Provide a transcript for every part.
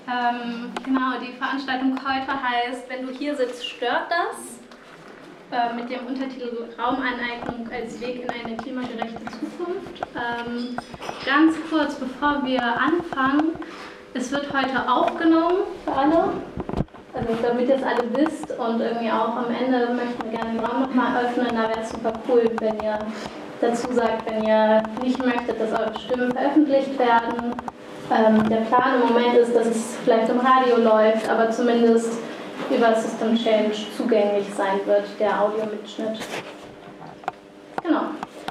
Genau, die Veranstaltung heute heißt, wenn du hier sitzt, stört das? Mit dem Untertitel Raumaneignung als Weg in eine klimagerechte Zukunft. Ganz kurz, bevor wir anfangen, es wird heute aufgenommen für alle, also damit ihr es alle wisst und irgendwie auch am Ende möchten wir gerne den Raum nochmal öffnen, da wäre es super cool, wenn ihr dazu sagt, wenn ihr nicht möchtet, dass eure Stimmen veröffentlicht werden. Der Plan im Moment ist, dass es vielleicht im Radio läuft, aber zumindest über System Change zugänglich sein wird, der Audiomitschnitt. Genau.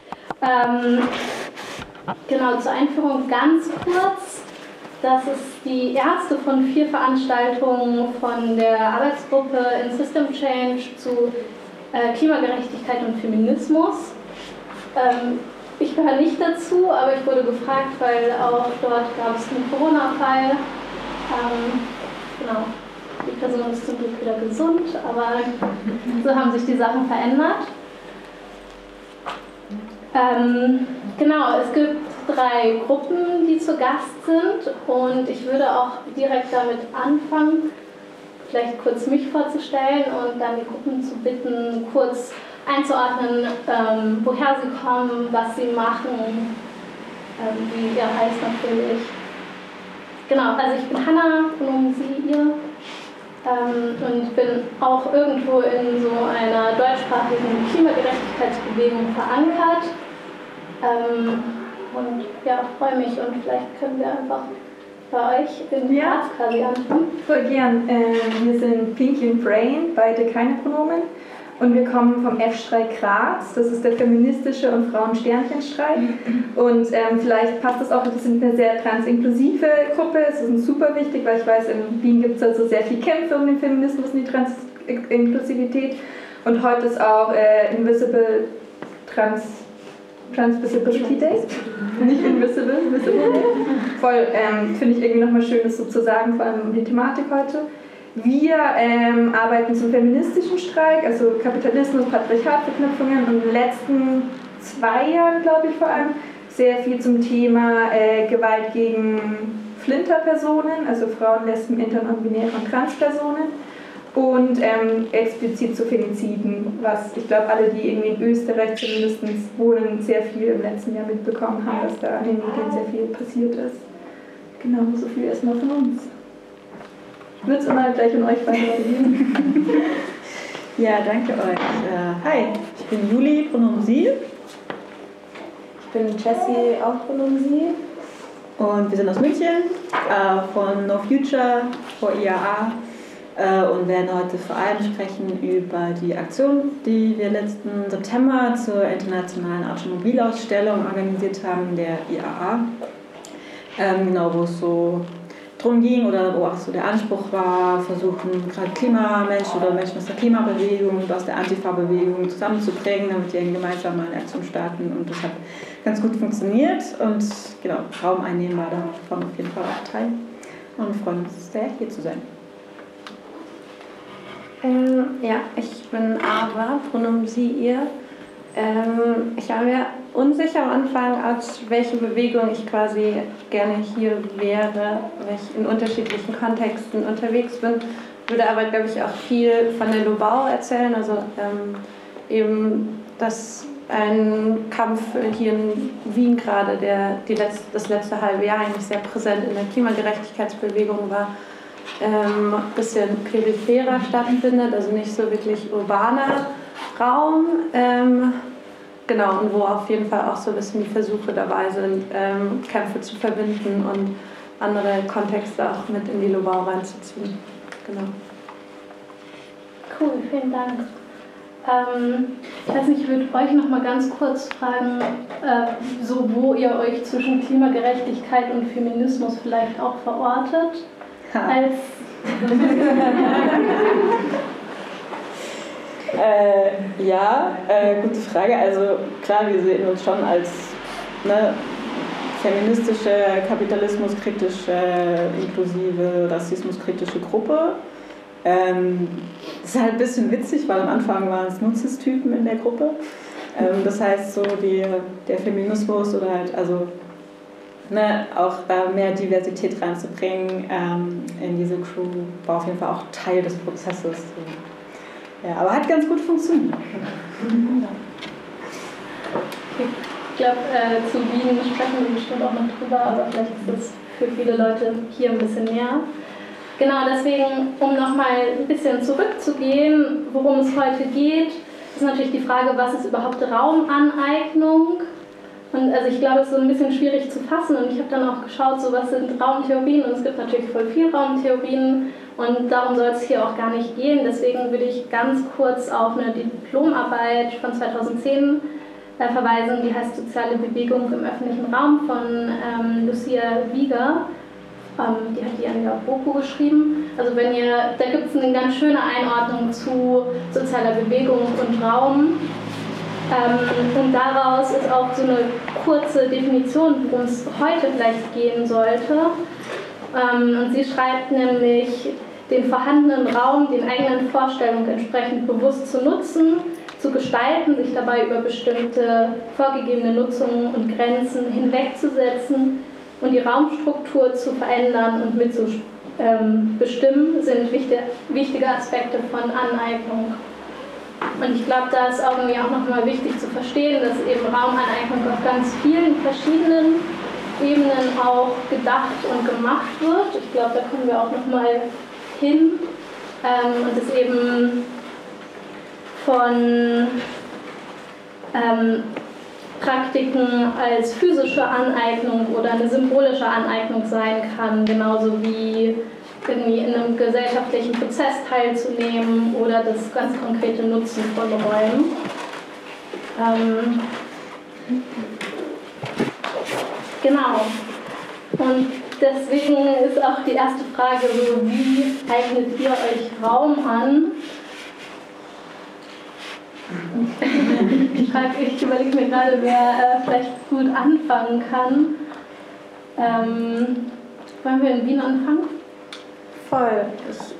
Genau, zur Einführung ganz kurz. Das ist die erste von 4 Veranstaltungen von der Arbeitsgruppe in System Change zu Klimagerechtigkeit und Feminismus. Ich gehöre nicht dazu, aber ich wurde gefragt, weil auch dort gab es einen Corona-Fall. Genau. Die Person ist zum Glück wieder gesund, aber so haben sich die Sachen verändert. Genau, es gibt 3 Gruppen, die zu Gast sind und ich würde auch direkt damit anfangen, vielleicht kurz mich vorzustellen und dann die Gruppen zu bitten, kurz einzuordnen, woher sie kommen, was sie machen, wie ihr heißt natürlich. Genau, also ich bin Hanna, Pronomen sie, ihr. Und bin auch irgendwo in so einer deutschsprachigen Klimagerechtigkeitsbewegung verankert. Und ja, freue mich und vielleicht können wir einfach bei euch in Graz quasi anfangen. Voll gern. Wir sind Pinky und Brain, beide keine Pronomen. Und wir kommen vom F-Streik Graz, das ist der feministische und Frauen-Sternchen-Streik. Und vielleicht passt das auch, wir sind eine sehr transinklusive Gruppe, es ist uns super wichtig, weil ich weiß, in Wien gibt es also sehr viel Kämpfe um den Feminismus und die Transinklusivität. Und heute ist auch Transvisibility Day, nicht Invisible, Visible Day. Voll, finde ich irgendwie nochmal schön, das so zu sagen, vor allem um die Thematik heute. Wir arbeiten zum feministischen Streik, also Kapitalismus, Patriarchat, Verknüpfungen und in den letzten 2 Jahren, glaube ich vor allem, sehr viel zum Thema Gewalt gegen Flinterpersonen, also Frauen, Lesben, Inter- und Binäre und Transpersonen und explizit zu Femiziden, was ich glaube alle, die irgendwie in Österreich zumindest wohnen, sehr viel im letzten Jahr mitbekommen haben, dass da in den Medien sehr viel passiert ist. Genau, so viel erstmal von uns. Ich würde es immer gleich an euch weitergeben. Ja, danke euch. Hi, ich bin Juli, Pronomen sie. Ich bin Jessie, auch Pronomen sie. Und wir sind aus München, von No Future, vor IAA und werden heute vor allem sprechen über die Aktion, die wir letzten September zur internationalen Automobilausstellung organisiert haben, der IAA. Genau, wo es so drum ging oder wo auch so der Anspruch war, versuchen gerade Klimamenschen oder Menschen aus der Klimabewegung und aus der Antifa-Bewegung zusammenzubringen, damit die gemeinsam eine Aktion starten, und das hat ganz gut funktioniert und genau, Raum einnehmen war davon auf jeden Fall auch Teil und wir freuen uns sehr, hier zu sein. Ja, ich bin Ava, Pronomen sie, ihr. Ich war mir unsicher am Anfang, aus welcher Bewegung ich quasi gerne hier wäre, weil ich in unterschiedlichen Kontexten unterwegs bin. Würde aber, glaube ich, auch viel von der Lobau erzählen. Also eben, dass ein Kampf hier in Wien gerade, der das letzte halbe Jahr eigentlich sehr präsent in der Klimagerechtigkeitsbewegung war, ein bisschen peripherer stattfindet, also nicht so wirklich urbaner Raum, genau, und wo auf jeden Fall auch so ein bisschen die Versuche dabei sind, Kämpfe zu verbinden und andere Kontexte auch mit in die Lobau reinzuziehen. Genau. Cool, vielen Dank. Ich weiß nicht, ich würde euch noch mal ganz kurz fragen, so wo ihr euch zwischen Klimagerechtigkeit und Feminismus vielleicht auch verortet. Als gute Frage. Also klar, wir sehen uns schon als feministische, kapitalismuskritische, inklusive, rassismuskritische Gruppe. Das ist halt ein bisschen witzig, weil am Anfang waren es Nutzungstypen in der Gruppe. Das heißt, so der Feminismus oder halt, also auch da mehr Diversität reinzubringen in diese Crew, war auf jeden Fall auch Teil des Prozesses. Ja, aber hat ganz gut funktioniert. Ich glaube, zu Wien sprechen wir bestimmt auch noch drüber, aber vielleicht ist es für viele Leute hier ein bisschen näher. Genau, deswegen, um nochmal ein bisschen zurückzugehen, worum es heute geht, ist natürlich die Frage, was ist überhaupt Raumaneignung? Und also ich glaube, es ist so ein bisschen schwierig zu fassen und ich habe dann auch geschaut, so was sind Raumtheorien, und es gibt natürlich voll viel Raumtheorien und darum soll es hier auch gar nicht gehen. Deswegen würde ich ganz kurz auf eine Diplomarbeit von 2010 verweisen, die heißt Soziale Bewegung im öffentlichen Raum von Lucia Wieger. Die hat die an der BOKU geschrieben. Also wenn ihr, da gibt es eine ganz schöne Einordnung zu sozialer Bewegung und Raum. Und daraus ist auch so eine kurze Definition, worum es heute vielleicht gehen sollte. Und sie schreibt nämlich, den vorhandenen Raum den eigenen Vorstellungen entsprechend bewusst zu nutzen, zu gestalten, sich dabei über bestimmte vorgegebene Nutzungen und Grenzen hinwegzusetzen und die Raumstruktur zu verändern und mitzubestimmen, sind wichtige Aspekte von Aneignung. Und ich glaube, da ist irgendwie auch nochmal wichtig zu verstehen, dass eben Raumaneignung auf ganz vielen verschiedenen Ebenen auch gedacht und gemacht wird. Ich glaube, da kommen wir auch nochmal hin. Und es eben von Praktiken als physische Aneignung oder eine symbolische Aneignung sein kann, genauso wie irgendwie in einem gesellschaftlichen Prozess teilzunehmen oder das ganz konkrete Nutzen von Räumen. Genau. Und deswegen ist auch die erste Frage so, wie eignet ihr euch Raum an? Ich überlege mir gerade, wer vielleicht gut anfangen kann. Wollen wir in Wien anfangen? Voll. Ich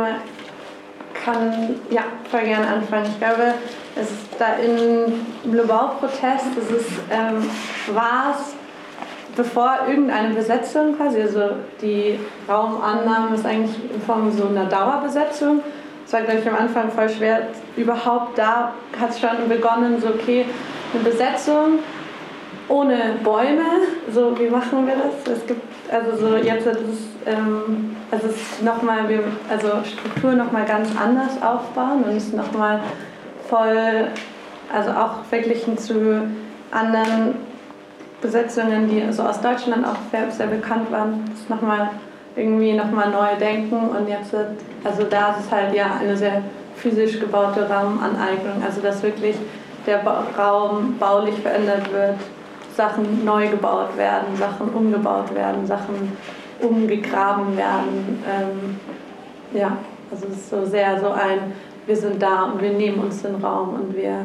kann voll gerne anfangen. Ich glaube, es ist da im Lobau-Protest war es, bevor irgendeine Besetzung quasi, also die Raumannahme ist eigentlich in Form so einer Dauerbesetzung. Das war, glaube ich, am Anfang voll schwer. Überhaupt da hat es schon begonnen, so okay, eine Besetzung ohne Bäume, so wie machen wir das? Es gibt, also so jetzt ist es nochmal, also Struktur nochmal ganz anders aufbauen und es nochmal voll, also auch verglichen zu anderen Besetzungen, die so aus Deutschland auch sehr bekannt waren, das nochmal neu denken und jetzt, also da ist es halt eine sehr physisch gebaute Raumaneignung, also dass wirklich der Raum baulich verändert wird, Sachen neu gebaut werden, Sachen umgebaut werden, Sachen umgegraben werden. Also es ist so sehr so wir sind da und wir nehmen uns den Raum und wir,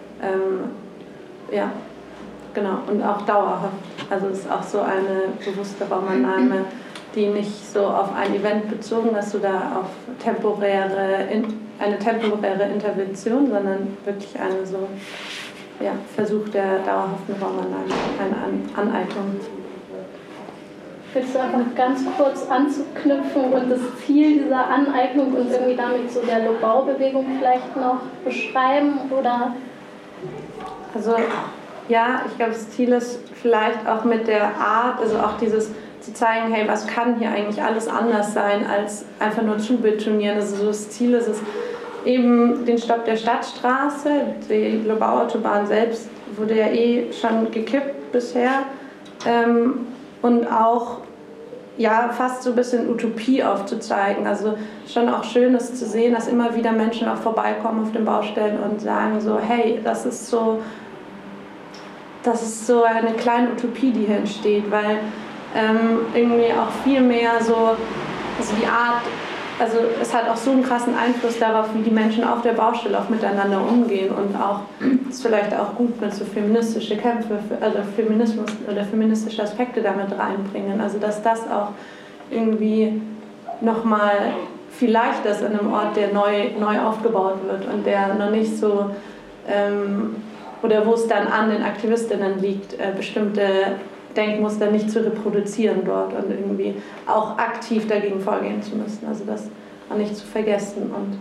genau, und auch dauerhaft. Also es ist auch so eine bewusste Raumannahme, die nicht so auf ein Event bezogen, dass du da auf eine temporäre Intervention, sondern wirklich eine so Versuch der dauerhaften Raumannahme, eine Aneignung. Willst du einfach ganz kurz anzuknüpfen und das Ziel dieser Aneignung und irgendwie damit so der Lobau-Bewegung vielleicht noch beschreiben? Oder? Also ich glaube, das Ziel ist vielleicht auch mit der Art, also auch dieses zu zeigen, hey, was kann hier eigentlich alles anders sein, als einfach nur zu betonieren. Also so das Ziel ist es eben den Stopp der Stadtstraße, die Lobau-Autobahn selbst wurde ja schon gekippt bisher und auch fast so ein bisschen Utopie aufzuzeigen. Also schon auch schön ist zu sehen, dass immer wieder Menschen auch vorbeikommen auf den Baustellen und sagen so, hey, das ist so eine kleine Utopie, die hier entsteht, weil irgendwie auch viel mehr so, also die Art, also es hat auch so einen krassen Einfluss darauf, wie die Menschen auf der Baustelle auch miteinander umgehen und auch, das ist vielleicht auch gut, wenn so feministische Kämpfe, also Feminismus oder feministische Aspekte damit reinbringen, also dass das auch irgendwie nochmal viel leichter ist in einem Ort, der neu aufgebaut wird und der noch nicht so, oder wo es dann an den Aktivistinnen liegt, bestimmte Denkmuster nicht zu reproduzieren dort und irgendwie auch aktiv dagegen vorgehen zu müssen. Also das auch nicht zu vergessen. Und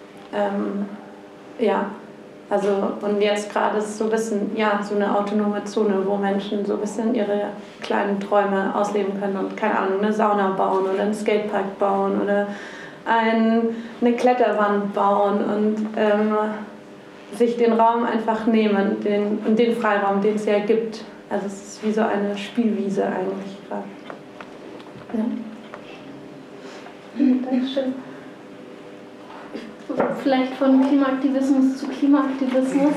ja, also und jetzt gerade ist es so ein bisschen, ja, so eine autonome Zone, wo Menschen so ein bisschen ihre kleinen Träume ausleben können und, keine Ahnung, eine Sauna bauen oder einen Skatepark bauen oder eine Kletterwand bauen und sich den Raum einfach nehmen, den Freiraum, den es ja gibt. Also es ist wie so eine Spielwiese eigentlich gerade. Ja. Dankeschön. Vielleicht von Klimaaktivismus zu Klimaaktivismus.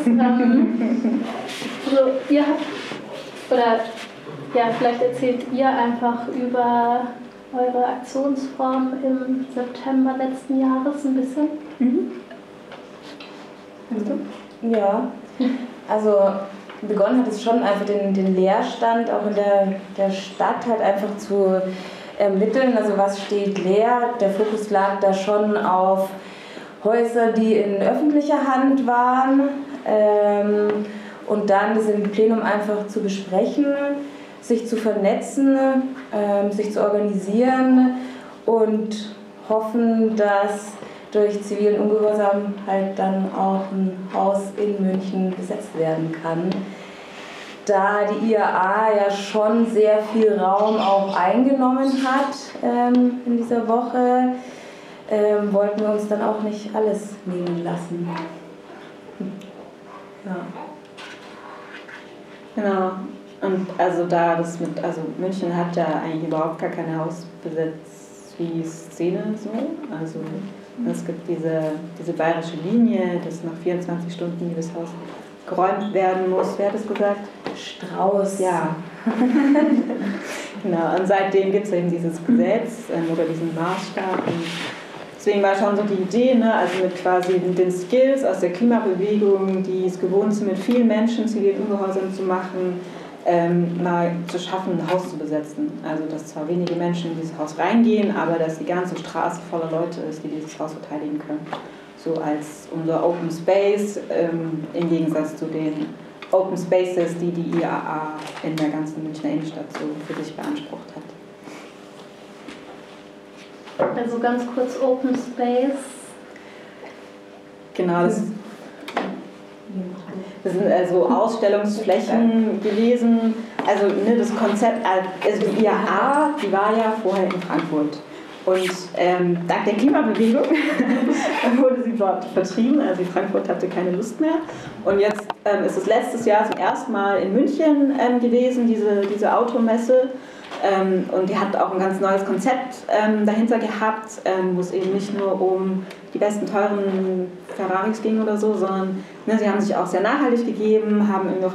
Also ihr habt, oder ja, vielleicht erzählt ihr einfach über eure Aktionsform im September letzten Jahres ein bisschen. Ja, also begonnen hat es schon einfach den Leerstand auch in der Stadt halt einfach zu ermitteln. Also was steht leer? Der Fokus lag da schon auf Häuser, die in öffentlicher Hand waren, und dann das im Plenum einfach zu besprechen, sich zu vernetzen, sich zu organisieren und hoffen, dass durch zivilen Ungehorsam halt dann auch ein Haus in München besetzt werden kann. Da die IAA ja schon sehr viel Raum auch eingenommen hat in dieser Woche, wollten wir uns dann auch nicht alles nehmen lassen. Ja. Genau. Und also München hat ja eigentlich überhaupt gar keine Hausbesetz wie Szene so. Also es gibt diese bayerische Linie, dass nach 24 Stunden jedes Haus geräumt werden muss. Wer hat es gesagt? Strauß. Ja. Genau. Und seitdem gibt es eben dieses Gesetz oder diesen Maßstab. Und deswegen war schon so die Idee, ne, also mit quasi den Skills aus der Klimabewegung, die es gewohnt sind, mit vielen Menschen zivilen Ungehorsam zu machen, mal zu schaffen, ein Haus zu besetzen. Also dass zwar wenige Menschen in dieses Haus reingehen, aber dass die ganze Straße voller Leute ist, die dieses Haus verteidigen können. So als unser Open Space im Gegensatz zu den Open Spaces, die die IAA in der ganzen Münchner Innenstadt so für sich beansprucht hat. Also ganz kurz Open Space. Genau, das sind also Ausstellungsflächen gewesen. Also ne, das Konzept, also die IAA, die war ja vorher in Frankfurt. Und dank der Klimabewegung wurde sie dort vertrieben. Also Frankfurt hatte keine Lust mehr. Und jetzt ist es letztes Jahr zum ersten Mal in München gewesen, diese Automesse. Und die hat auch ein ganz neues Konzept dahinter gehabt, wo es eben nicht nur um die besten teuren Ferraris ging oder so, sondern ne, sie haben sich auch sehr nachhaltig gegeben, haben eben noch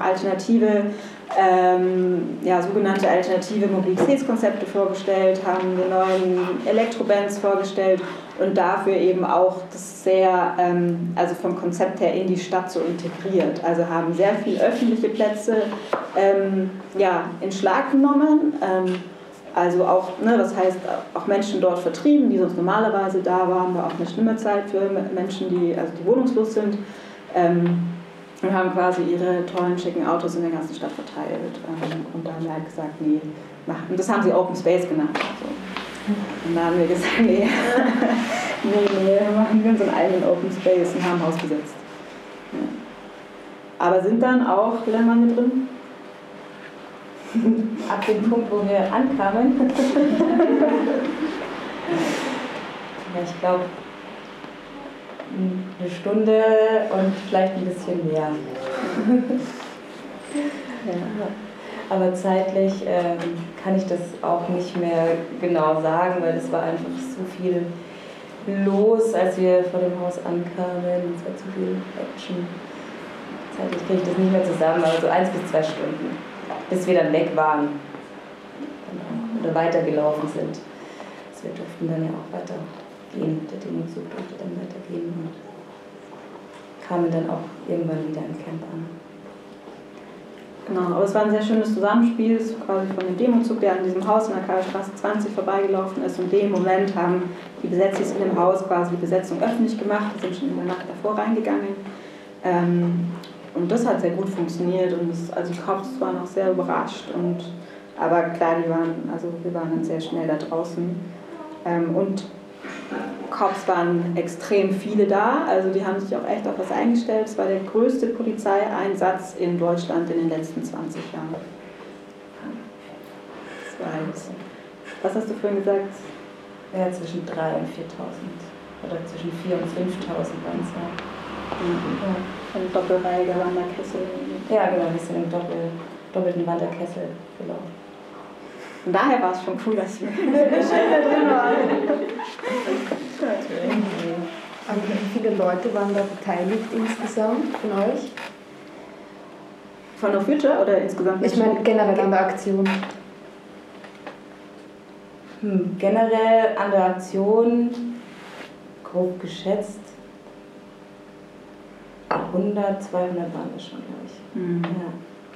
sogenannte alternative Mobilitätskonzepte vorgestellt, haben die neuen Elektrobands vorgestellt und dafür eben auch das sehr, also vom Konzept her in die Stadt so integriert. Also haben sehr viele öffentliche Plätze in Schlag genommen. Also auch, ne, das heißt, auch Menschen dort vertrieben, die sonst normalerweise da waren, war auch eine schlimme Zeit für Menschen, die wohnungslos sind. Und haben quasi ihre tollen, schicken Autos in der ganzen Stadt verteilt. Und dann haben wir halt gesagt, nee, machen. Und das haben sie Open Space genannt. Also. Und da haben wir gesagt, nee, machen wir unseren eigenen Open Space und haben ein Haus besetzt. Ja. Aber sind dann auch, wie lange waren wir drin? Ab dem Punkt, wo wir ankamen. Ja, ich glaube, eine Stunde und vielleicht ein bisschen mehr. Ja. Aber zeitlich kann ich das auch nicht mehr genau sagen, weil es war einfach so viel los, als wir vor dem Haus ankamen. Es war zu viel Action. Zeitlich kriege ich das nicht mehr zusammen, aber so 1 bis 2 Stunden, bis wir dann weg waren oder weitergelaufen sind. Wir durften dann ja auch weitergehen, der Demozug durfte dann weitergehen und kamen dann auch irgendwann wieder im Camp an. Genau, aber es war ein sehr schönes Zusammenspiel, quasi von dem Demozug, der an diesem Haus in der Karlstraße 20 vorbeigelaufen ist. Und in dem Moment haben die Besetzis in dem Haus quasi die Besetzung öffentlich gemacht, die sind schon in der Nacht davor reingegangen. Und das hat sehr gut funktioniert und also die Cops waren auch sehr überrascht und Aber klar, wir waren dann sehr schnell da draußen. Und Cops waren extrem viele da, also die haben sich auch echt auf was eingestellt. Es war der größte Polizeieinsatz in Deutschland in den letzten 20 Jahren. Das war halt, was hast du vorhin gesagt? Ja, zwischen 3.000 und 4.000 oder zwischen 4.000 und 5.000 waren es ja. Eine doppelreihige Wanderkessel. Ja, genau, wir sind im doppelten Wanderkessel gelaufen. Von daher war es schon cool, dass wir schnell da drin waren. Aber wie viele Leute waren da beteiligt insgesamt von euch? Von No Future oder insgesamt? Ich meine generell an der Aktion. Generell an der Aktion, grob geschätzt, 100, 200 waren es schon, glaube ich. Ja.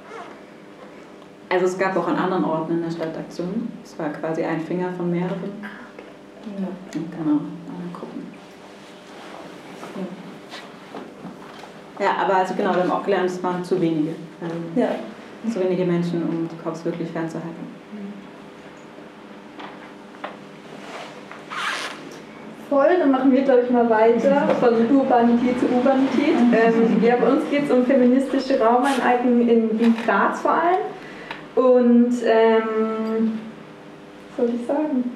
Also es gab auch an anderen Orten in der Stadt Aktionen. Es war quasi ein Finger von mehreren. Ja. Genau, andere Gruppen. Ja, aber also genau, wir haben auch gelernt, es waren zu wenige. Ja. Zu wenige Menschen, um die Cops wirklich fernzuhalten. Voll, dann machen wir, glaube ich, mal weiter von Urbanität zu Urbanität. Ja, bei uns geht es um feministische Raumeineignung in Graz vor allem. Und, was soll ich sagen?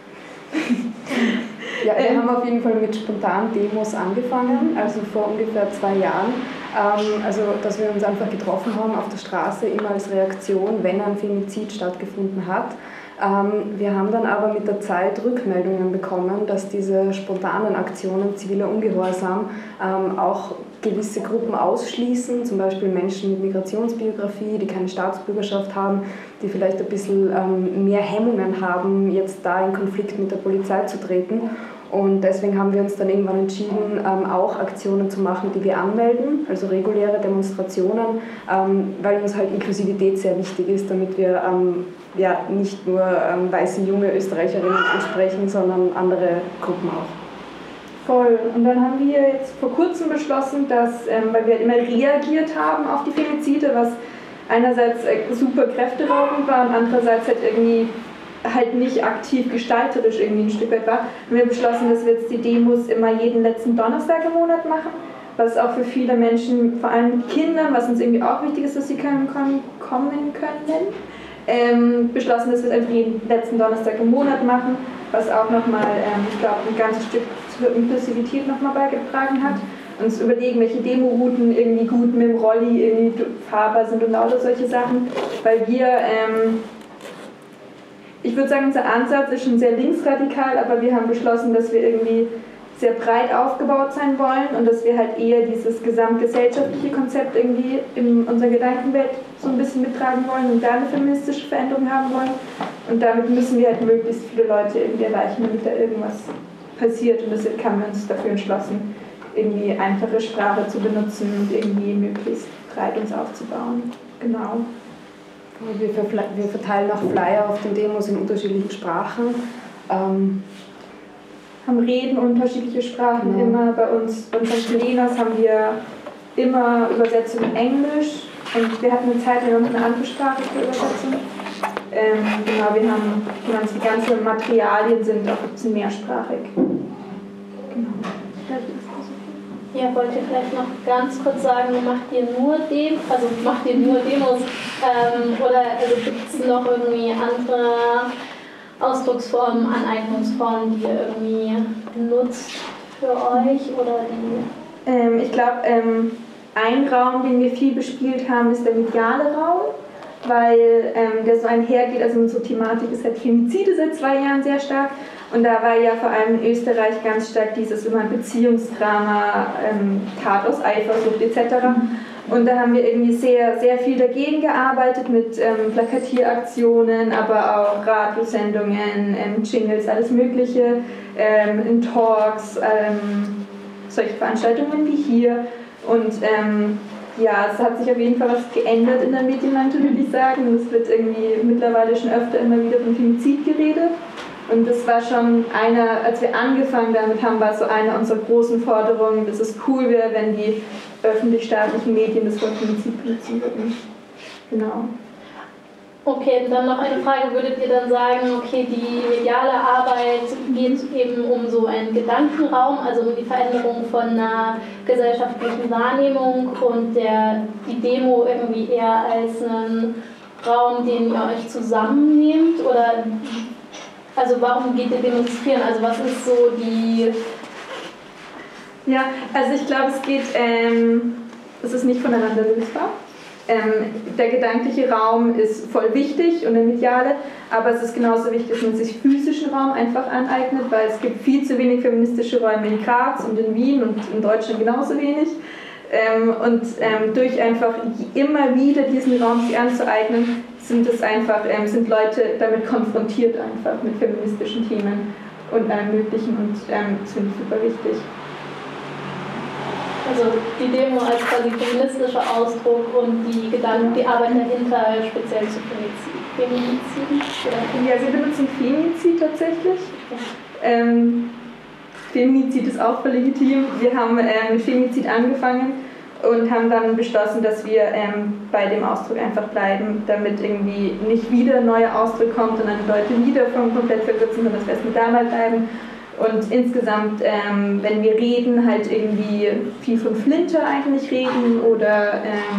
Ja, wir haben auf jeden Fall mit spontanen Demos angefangen, also vor ungefähr 2 Jahren. Also, dass wir uns einfach getroffen haben auf der Straße, immer als Reaktion, wenn ein Femizid stattgefunden hat. Wir haben dann aber mit der Zeit Rückmeldungen bekommen, dass diese spontanen Aktionen ziviler Ungehorsam auch gewisse Gruppen ausschließen, zum Beispiel Menschen mit Migrationsbiografie, die keine Staatsbürgerschaft haben, die vielleicht ein bisschen mehr Hemmungen haben, jetzt da in Konflikt mit der Polizei zu treten. Und deswegen haben wir uns dann irgendwann entschieden, auch Aktionen zu machen, die wir anmelden, also reguläre Demonstrationen, weil uns halt Inklusivität sehr wichtig ist, damit wir ja, nicht nur weiße junge Österreicherinnen ansprechen, sondern andere Gruppen auch. Voll. Und dann haben wir jetzt vor kurzem beschlossen, dass, weil wir immer reagiert haben auf die Femizide, was einerseits super kräfteraubend war und andererseits halt irgendwie halt nicht aktiv gestalterisch irgendwie ein Stück weit war, haben wir beschlossen, dass wir jetzt die Demos immer jeden letzten Donnerstag im Monat machen, was auch für viele Menschen, vor allem Kindern, was uns irgendwie auch wichtig ist, dass sie kommen können, beschlossen, dass wir es einfach jeden letzten Donnerstag im Monat machen, was auch nochmal, ich glaube, ein ganzes Stück zur Inklusivität nochmal beigetragen hat. Uns überlegen, welche Demorouten irgendwie gut mit dem Rolli irgendwie fahrbar sind und lauter solche Sachen, weil wir, ich würde sagen, unser Ansatz ist schon sehr linksradikal, aber wir haben beschlossen, dass wir irgendwie sehr breit aufgebaut sein wollen und dass wir halt eher dieses gesamtgesellschaftliche Konzept irgendwie in unserer Gedankenwelt so ein bisschen mittragen wollen und da eine feministische Veränderung haben wollen. Und damit müssen wir halt möglichst viele Leute irgendwie erreichen, damit da irgendwas passiert. Und deshalb haben wir uns dafür entschlossen, irgendwie einfache Sprache zu benutzen und irgendwie möglichst breit uns aufzubauen. Genau. Wir verteilen auch Flyer auf den Demos in unterschiedlichen Sprachen. Haben Reden unterschiedliche Sprachen immer. Bei uns in St. Helenas haben wir immer Übersetzung in Englisch und wir hatten eine Zeit lang eine andere Sprache für Übersetzung. Genau, wir haben die ganzen Materialien sind auch ein bisschen mehrsprachig. Genau. Ja, wollt ihr vielleicht noch ganz kurz sagen, macht ihr nur Demos oder also gibt es noch irgendwie andere Ausdrucksformen, Aneignungsformen, die ihr irgendwie nutzt für euch oder die? Ich glaube, ein Raum, den wir viel bespielt haben, ist der mediale Raum, weil der so einhergeht, also unsere Thematik ist halt Femizide seit 2 Jahren sehr stark und da war ja vor allem in Österreich ganz stark dieses immer Beziehungsdrama, Tat aus Eifersucht etc. Und da haben wir irgendwie sehr, sehr viel dagegen gearbeitet mit Plakatieraktionen, aber auch Radiosendungen, Jingles, alles Mögliche, in Talks, solche Veranstaltungen wie hier. Und ja, es hat sich auf jeden Fall was geändert in der Medienlandschaft, würde ich sagen. Und es wird irgendwie mittlerweile schon öfter immer wieder von Femizid geredet. Und das war schon als wir angefangen damit haben, war so eine unserer großen Forderungen, dass es cool wäre, wenn die öffentlich-staatlichen Medien das Wort Femizid benutzen würden. Genau. Okay, und dann noch eine Frage, würdet ihr dann sagen, okay, die mediale Arbeit geht eben um so einen Gedankenraum, also um die Veränderung von einer gesellschaftlichen Wahrnehmung und die Demo irgendwie eher als einen Raum, den ihr euch zusammennehmt? Oder also warum geht ihr demonstrieren? Also was ist so die... Ja, also ich glaube, es ist nicht voneinander lösbar. Der gedankliche Raum ist voll wichtig und der mediale, aber es ist genauso wichtig, dass man sich physischen Raum einfach aneignet, weil es gibt viel zu wenig feministische Räume in Graz und in Wien und in Deutschland genauso wenig. Durch einfach immer wieder diesen Raum sich anzueignen, sind Leute damit konfrontiert einfach mit feministischen Themen und allem Möglichen und das finde ich super wichtig. Also die Demo als quasi feministischer Ausdruck und die Arbeit dahinter speziell zu Femizid? Ja, wir benutzen Femizid tatsächlich. Femizid ist auch voll legitim. Wir haben mit Femizid angefangen und haben dann beschlossen, dass wir bei dem Ausdruck einfach bleiben, damit irgendwie nicht wieder ein neuer Ausdruck kommt und dann die Leute wieder komplett verwirrt sind, sondern dass wir erstmal dabei bleiben. Und insgesamt, wenn wir reden, halt irgendwie viel von Flinter eigentlich reden oder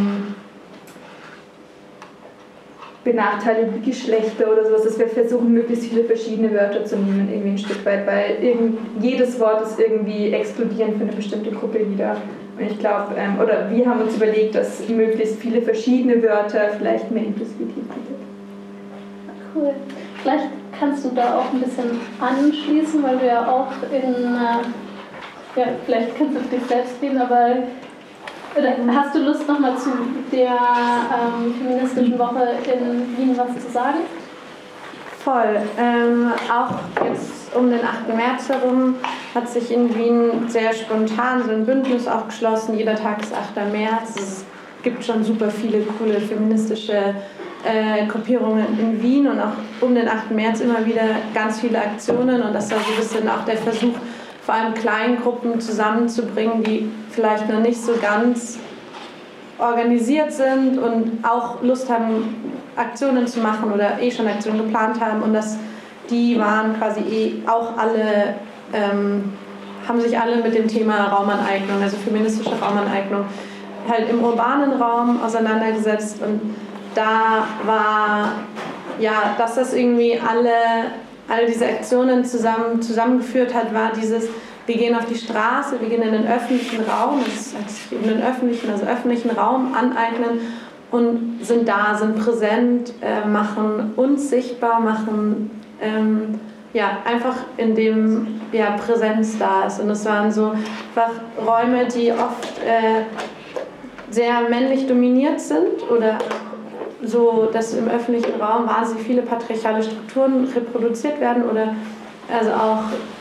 benachteiligte Geschlechter oder sowas, dass wir versuchen, möglichst viele verschiedene Wörter zu nehmen, irgendwie ein Stück weit, weil jedes Wort ist irgendwie explodierend für eine bestimmte Gruppe wieder. Und ich glaube, oder wir haben uns überlegt, dass möglichst viele verschiedene Wörter vielleicht mehr Inklusivität bietet. Cool. Vielleicht kannst du da auch ein bisschen anschließen, weil du ja auch vielleicht kannst du für dich selbst reden, aber hast du Lust nochmal zu der feministischen Woche in Wien was zu sagen? Voll. Auch jetzt um den 8. März herum hat sich in Wien sehr spontan so ein Bündnis auch geschlossen. Jeder Tag ist 8. März. Es gibt schon super viele coole feministische Gruppierungen in Wien und auch um den 8. März immer wieder ganz viele Aktionen und das war so ein bisschen auch der Versuch, vor allem Kleingruppen zusammenzubringen, die vielleicht noch nicht so ganz organisiert sind und auch Lust haben, Aktionen zu machen oder schon Aktionen geplant haben und die waren quasi auch alle, haben sich alle mit dem Thema Raumaneignung, also feministische Raumaneignung, halt im urbanen Raum auseinandergesetzt und da war, ja, dass das irgendwie alle diese Aktionen zusammengeführt hat, war dieses, wir gehen auf die Straße, wir gehen in den öffentlichen Raum, in den öffentlichen Raum aneignen und sind da, sind präsent, machen uns sichtbar, machen einfach indem Präsenz da ist. Und es waren so einfach Räume, die oft sehr männlich dominiert sind oder so, dass im öffentlichen Raum wahnsinnig viele patriarchale Strukturen reproduziert werden oder also auch,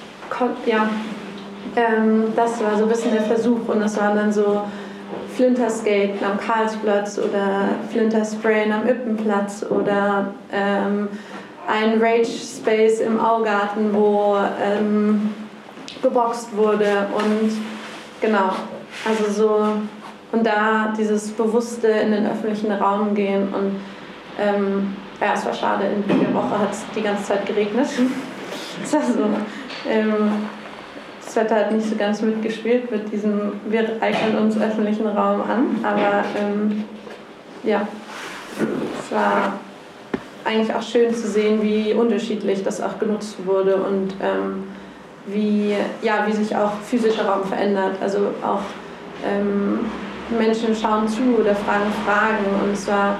das war so ein bisschen der Versuch und das waren dann so Flinterskaten am Karlsplatz oder Flintersprayen am Ippenplatz oder ein Rage Space im Augarten, wo geboxt wurde und genau, also so. Und da dieses bewusste in den öffentlichen Raum gehen und es war schade, in der Woche hat es die ganze Zeit geregnet. Das war so, das Wetter hat nicht so ganz mitgespielt mit diesem, wir eignen uns öffentlichen Raum an, aber es war eigentlich auch schön zu sehen, wie unterschiedlich das auch genutzt wurde und wie sich auch physischer Raum verändert, also auch Menschen schauen zu oder fragen Fragen und es war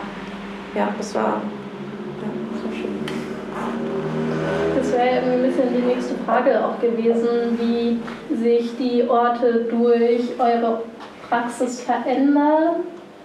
schön. Das wäre ein bisschen die nächste Frage auch gewesen, wie sich die Orte durch eure Praxis verändern.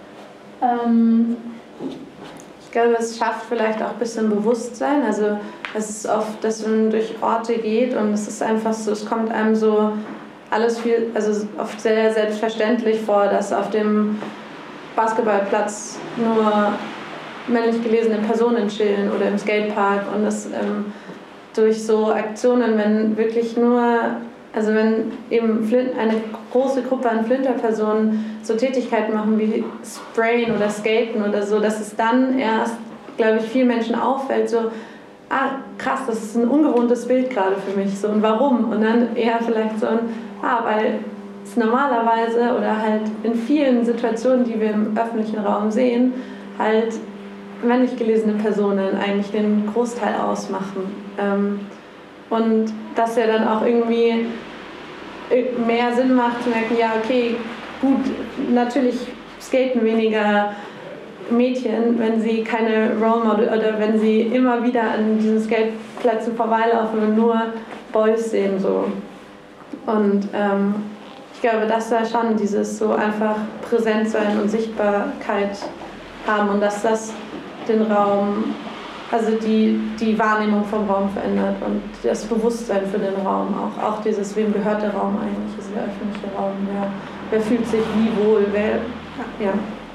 Ich glaube, es schafft vielleicht auch ein bisschen Bewusstsein, also es ist oft, dass man durch Orte geht und es ist einfach so, es kommt einem so alles viel, also oft sehr selbstverständlich vor, dass auf dem Basketballplatz nur männlich gelesene Personen chillen oder im Skatepark und das durch so Aktionen, wenn wirklich wenn eben eine große Gruppe an Flinterpersonen so Tätigkeiten machen wie Sprayen oder Skaten oder so, dass es dann erst glaube ich, vielen Menschen auffällt, so, krass, das ist ein ungewohntes Bild gerade für mich, so, und warum? Und dann eher vielleicht so ein, weil es normalerweise oder halt in vielen Situationen, die wir im öffentlichen Raum sehen, halt männlich gelesene Personen eigentlich den Großteil ausmachen. Und dass ja dann auch irgendwie mehr Sinn macht zu merken, ja okay, gut, natürlich skaten weniger Mädchen, wenn sie keine Role Model oder wenn sie immer wieder an diesen Skateplätzen vorbeilaufen und nur Boys sehen. So. Und ich glaube, das war schon dieses so einfach präsent sein und Sichtbarkeit haben und dass das den Raum, also die Wahrnehmung vom Raum verändert und das Bewusstsein für den Raum auch. Auch dieses, wem gehört der Raum eigentlich, ist der öffentliche Raum, wer fühlt sich wie wohl, ja.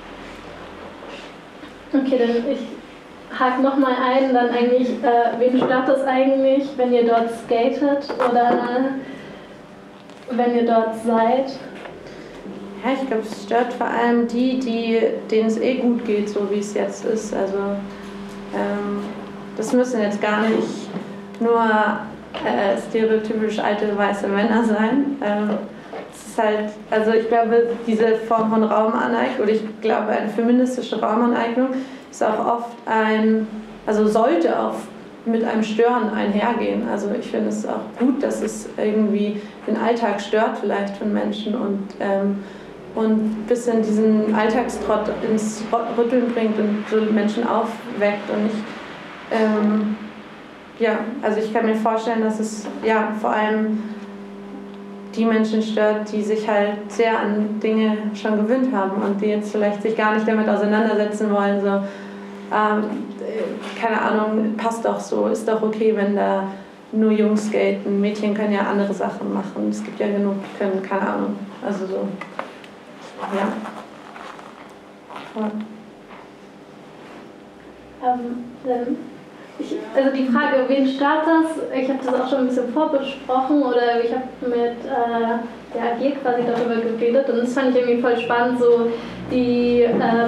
Okay, dann ich hake nochmal ein, dann eigentlich, wen stört das eigentlich, wenn ihr dort skatet oder wenn ihr dort seid? Ja, ich glaube, es stört vor allem denen es gut geht, so wie es jetzt ist. Also das müssen jetzt gar nicht nur stereotypisch alte weiße Männer sein. Es ist halt, also ich glaube, diese Form von Raumaneignung, oder ich glaube, eine feministische Raumaneignung ist auch oft also sollte auch mit einem Stören einhergehen. Also ich finde es auch gut, dass es irgendwie den Alltag stört vielleicht von Menschen und ein bisschen diesen Alltagstrott ins Rütteln bringt und so Menschen aufweckt. Und also ich kann mir vorstellen, dass es vor allem die Menschen stört, die sich halt sehr an Dinge schon gewöhnt haben und die jetzt vielleicht sich gar nicht damit auseinandersetzen wollen. So, keine Ahnung, passt doch so, ist doch okay, wenn da nur Jungs skaten. Mädchen können ja andere Sachen machen. Es gibt ja genug, die können, keine Ahnung. Also so, ja. Also die Frage, wen stört das? Ich habe das auch schon ein bisschen vorbesprochen oder ich habe mit der AG quasi darüber geredet und das fand ich irgendwie voll spannend, so die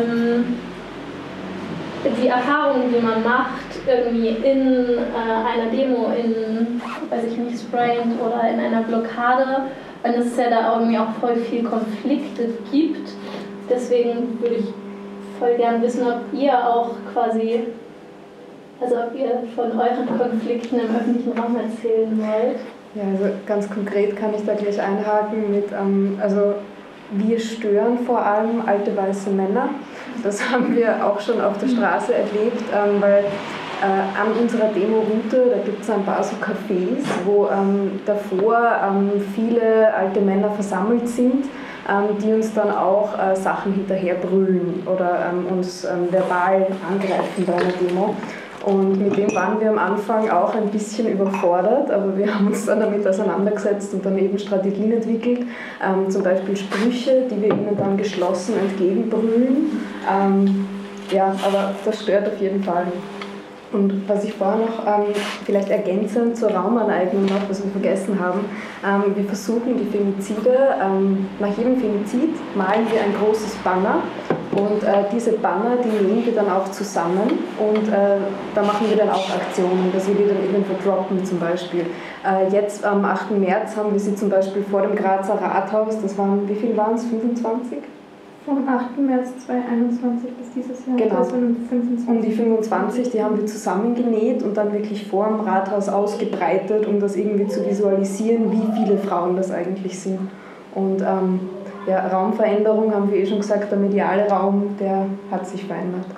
Erfahrungen, die man macht, irgendwie in einer Demo, weiß ich nicht, Sprayend oder in einer Blockade, wenn es ja da irgendwie auch voll viel Konflikte gibt. Deswegen würde ich voll gern wissen, ob ihr auch quasi, also ob ihr von euren Konflikten im öffentlichen Raum erzählen wollt. Ja, also ganz konkret kann ich da gleich einhaken mit, also wir stören vor allem alte weiße Männer. Das haben wir auch schon auf der Straße erlebt, weil an unserer Demo-Route, da gibt es ein paar so Cafés, wo davor viele alte Männer versammelt sind, die uns dann auch Sachen hinterherbrüllen oder uns verbal angreifen bei einer Demo. Und mit dem waren wir am Anfang auch ein bisschen überfordert, aber wir haben uns dann damit auseinandergesetzt und dann eben Strategien entwickelt, zum Beispiel Sprüche, die wir ihnen dann geschlossen entgegenbrüllen. Aber das stört auf jeden Fall. Und was ich vorher noch vielleicht ergänzend zur Raumaneignung noch, was wir vergessen haben, wir versuchen die Femizide, nach jedem Femizid malen wir ein großes Banner und diese Banner, die nehmen wir dann auch zusammen und da machen wir dann auch Aktionen, dass wir die dann irgendwo droppen zum Beispiel. Jetzt am 8. März haben wir sie zum Beispiel vor dem Grazer Rathaus, das waren, wie viel waren es, 25? Vom 8. März 2021 bis dieses Jahr. Genau. 25. Um die 25, die haben wir zusammengenäht und dann wirklich vor dem Rathaus ausgebreitet, um das irgendwie zu visualisieren, wie viele Frauen das eigentlich sind. Und Raumveränderung, haben wir schon gesagt, der mediale Raum, der hat sich verändert.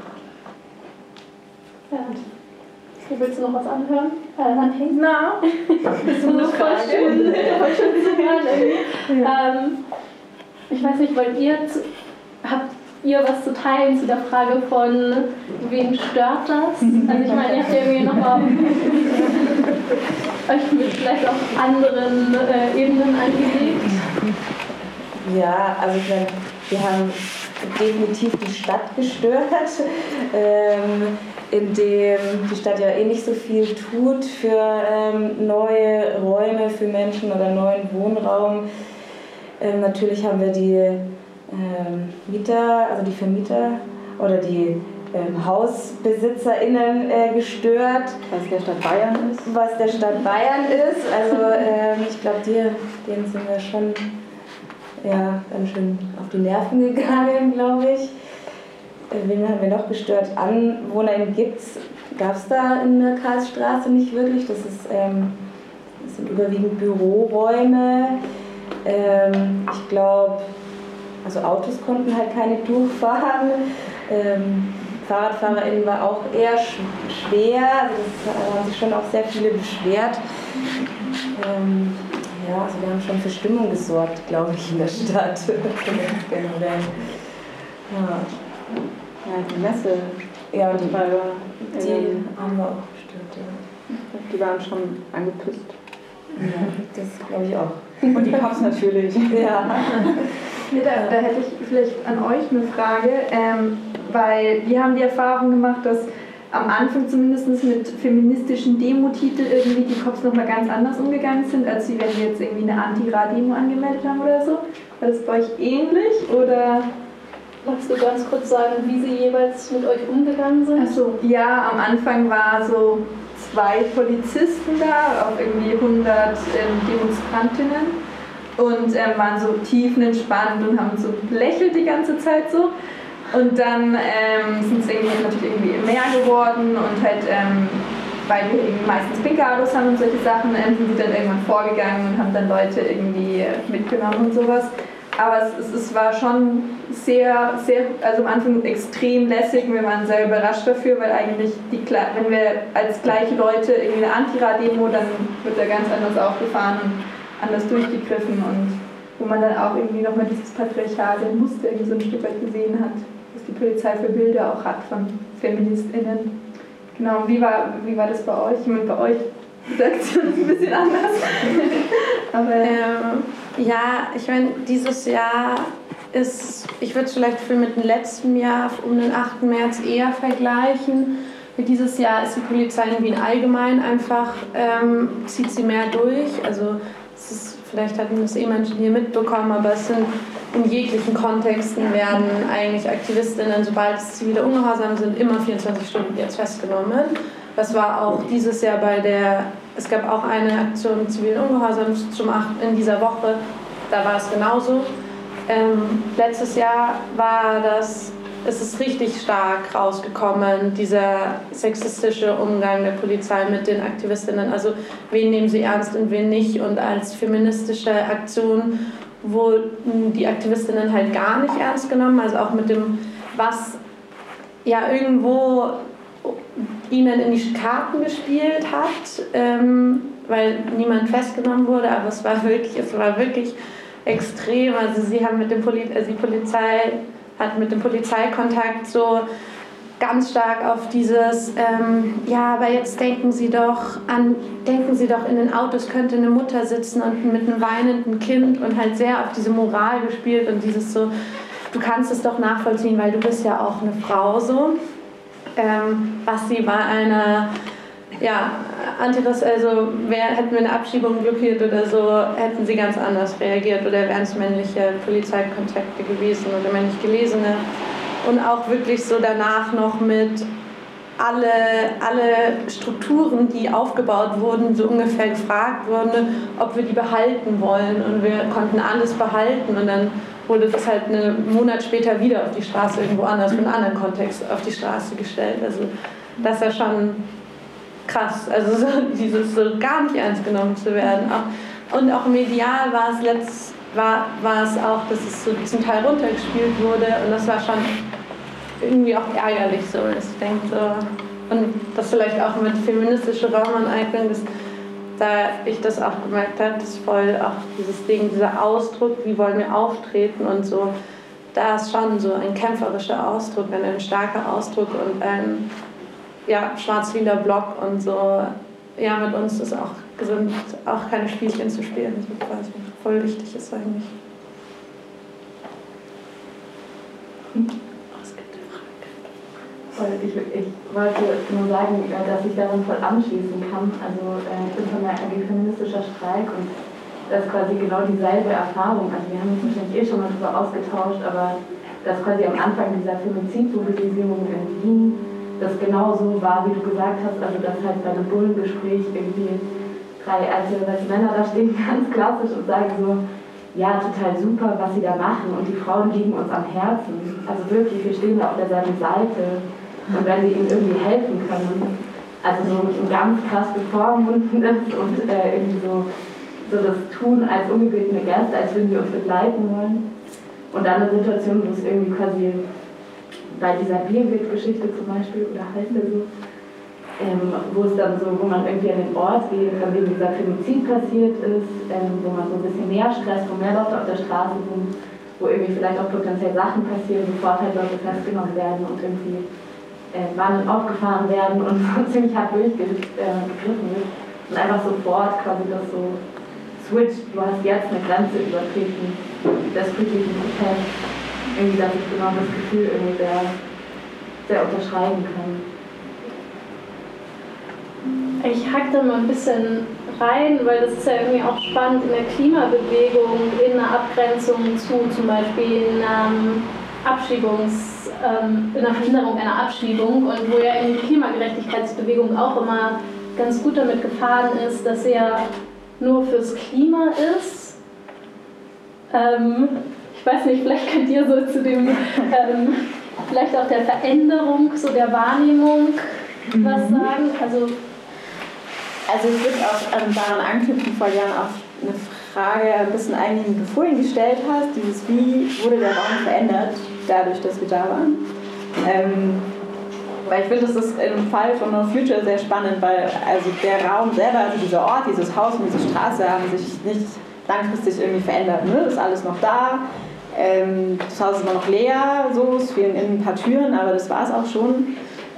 Ja. Willst du noch was anhören? Anhängen? Na, das ist so voll schön zu hören irgendwie. Ja. Ich weiß nicht, habt ihr was zu teilen zu der Frage von, wen stört das? Also ich meine, ihr habt ja irgendwie nochmal euch mit vielleicht auch anderen Ebenen angelegt. Ja, also ich meine, wir haben definitiv die Stadt gestört, indem die Stadt ja nicht so viel tut für neue Räume für Menschen oder neuen Wohnraum. Natürlich haben wir die Mieter, also die Vermieter oder die HausbesitzerInnen gestört. Was der Stadt Bayern ist. Was der Stadt Bayern ist. Also ich glaube, denen sind wir schon ganz schön auf die Nerven gegangen, glaube ich. Wen haben wir noch gestört? AnwohnerInnen gab es da in der Karlsstraße nicht wirklich. Das sind überwiegend Büroräume. Ich glaube, also Autos konnten halt keine durchfahren. FahrradfahrerInnen war auch eher schwer. Also das haben sich schon auch sehr viele beschwert. Also wir haben schon für Stimmung gesorgt, glaube ich, in der Stadt. Generell. Ja, die Messe. Ja, und die haben wir auch gestört, ja. Die waren schon angepisst. Ja, das glaube ich auch. Und die Cops natürlich. Ja. Da hätte ich vielleicht an euch eine Frage, weil wir haben die Erfahrung gemacht, dass am Anfang zumindest mit feministischen Demo-Titel irgendwie die Cops nochmal ganz anders umgegangen sind, als wenn wir jetzt irgendwie eine Anti-Ra-Demo angemeldet haben oder so. War das bei euch ähnlich oder? Magst du ganz kurz sagen, wie sie jeweils mit euch umgegangen sind? Also ja, am Anfang war so 2 Polizisten da auf irgendwie 100 Demonstrantinnen und waren so tiefenentspannt und haben so belächelt die ganze Zeit so. Und dann sind es natürlich irgendwie mehr geworden und halt, weil wir irgendwie meistens Pinke-Autos haben und solche Sachen, sind sie dann irgendwann vorgegangen und haben dann Leute irgendwie mitgenommen und sowas. Aber es war schon sehr, also am Anfang extrem lässig. Wir waren sehr überrascht dafür, weil eigentlich, wenn wir als gleiche Leute irgendwie eine Anti-Ra-Demo, dann wird da ganz anders aufgefahren und anders durchgegriffen. Und wo man dann auch irgendwie nochmal dieses patriarchale Muster irgendwie so ein Stück weit gesehen hat, was die Polizei für Bilder auch hat von FeministInnen. Genau, wie war das bei euch? Ich meine, bei euch die Aktion ist ein bisschen anders. Aber ich meine, dieses Jahr ich würde es vielleicht mit dem letzten Jahr um den 8. März eher vergleichen. Dieses Jahr ist die Polizei in Wien allgemein einfach, zieht sie mehr durch. Also vielleicht hatten das Menschen hier mitbekommen, aber es sind in jeglichen Kontexten werden eigentlich Aktivistinnen, sobald es zivile Ungehorsam sind, immer 24 Stunden jetzt festgenommen. Das war auch dieses Jahr es gab auch eine Aktion zivilen Ungehorsams zum 8. in dieser Woche, da war es genauso. Letztes Jahr ist es richtig stark rausgekommen, dieser sexistische Umgang der Polizei mit den Aktivistinnen. Also wen nehmen sie ernst und wen nicht. Und als feministische Aktion wurden die Aktivistinnen halt gar nicht ernst genommen. Also auch mit dem, was ja irgendwo ihnen in die Karten gespielt hat, weil niemand festgenommen wurde. Aber es war wirklich extrem. Also sie haben die Polizei hat mit dem Polizeikontakt so ganz stark auf dieses, aber jetzt denken Sie doch in den Autos könnte eine Mutter sitzen und mit einem weinenden Kind und halt sehr auf diese Moral gespielt und dieses so, du kannst es doch nachvollziehen, weil du bist ja auch eine Frau so. Was sie bei einer hätten wir eine Abschiebung blockiert oder so, hätten sie ganz anders reagiert oder wären es männliche Polizeikontakte gewesen oder männlich Gelesene. Und auch wirklich so danach noch mit alle Strukturen, die aufgebaut wurden, so ungefähr gefragt wurden, ob wir die behalten wollen. Und wir konnten alles behalten und dann wurde das halt einen Monat später wieder auf die Straße irgendwo anders, in einem anderen Kontext auf die Straße gestellt. Also das ist ja schon krass, also so dieses so gar nicht ernst genommen zu werden. Und auch medial war es auch, dass es so zum Teil runtergespielt wurde und das war schon irgendwie auch ärgerlich so. Ich denke so, und das vielleicht auch mit feministischer Raumaneignung, da ich das auch gemerkt habe, das ist voll auch dieses Ding, dieser Ausdruck, wie wollen wir auftreten und so, da ist schon so ein kämpferischer Ausdruck, ein starker Ausdruck und ein schwarz-lila Block und so, mit uns ist auch gesund, auch keine Spielchen zu spielen, so quasi voll wichtig ist eigentlich. Ich wollte nur sagen, dass ich daran voll anschließen kann. Also ich bin von der AG Feministischer Streik und das ist quasi genau dieselbe Erfahrung. Also wir haben uns wahrscheinlich schon mal darüber ausgetauscht, aber dass quasi am Anfang dieser Femizidmobilisierung in Wien das genau so war, wie du gesagt hast, also dass halt bei einem Bullengespräch irgendwie 3 alte weiße Männer da stehen, ganz klassisch, und sagen so, ja, total super, was sie da machen, und die Frauen liegen uns am Herzen. Also wirklich, wir stehen da auf derselben Seite, und wenn wir ihnen irgendwie helfen können, also so mit einem ganz krass bevormundendes und irgendwie so das Tun als ungebetene Gäste, als würden wir uns begleiten wollen. Und dann eine Situation, wo es irgendwie quasi bei dieser Bierwirt-Geschichte zum Beispiel, oder heißt der so, wo es dann so, wo man irgendwie an den Ort geht, an dem dieser Femizid passiert ist, wo man so ein bisschen mehr Stress, wo mehr Leute auf der Straße sind, wo irgendwie vielleicht auch potenziell Sachen passieren, bevor halt Leute festgenommen werden und irgendwie Wannen aufgefahren werden und so ziemlich hart durchgegriffen wird. Und einfach sofort quasi das so switcht, du hast jetzt eine Grenze übertreten, des friedlichen Protest. Irgendwie, dass ich genau das Gefühl irgendwie sehr unterschreiben kann. Ich hack da mal ein bisschen rein, weil das ist ja irgendwie auch spannend in der Klimabewegung, in einer Abgrenzung zu zum Beispiel in der Verhinderung einer Abschiebung, und wo ja die Klimagerechtigkeitsbewegung auch immer ganz gut damit gefahren ist, dass sie ja nur fürs Klima ist. Ich weiß nicht, vielleicht könnt ihr so zu dem, vielleicht auch der Veränderung, so der Wahrnehmung was sagen. Also ich würde auch daran anknüpfen, voll gerne auf eine Frage ein bisschen eingehen, die du vorhin gestellt hast, dieses wie wurde der Raum verändert, dadurch, dass wir da waren. Weil ich finde, das ist im Fall von No Future sehr spannend, weil also der Raum selber, also dieser Ort, dieses Haus und diese Straße haben sich nicht langfristig irgendwie verändert. Ne? Das ist alles noch da. Das Haus ist immer noch leer, so, es fehlen innen ein paar Türen, aber das war es auch schon.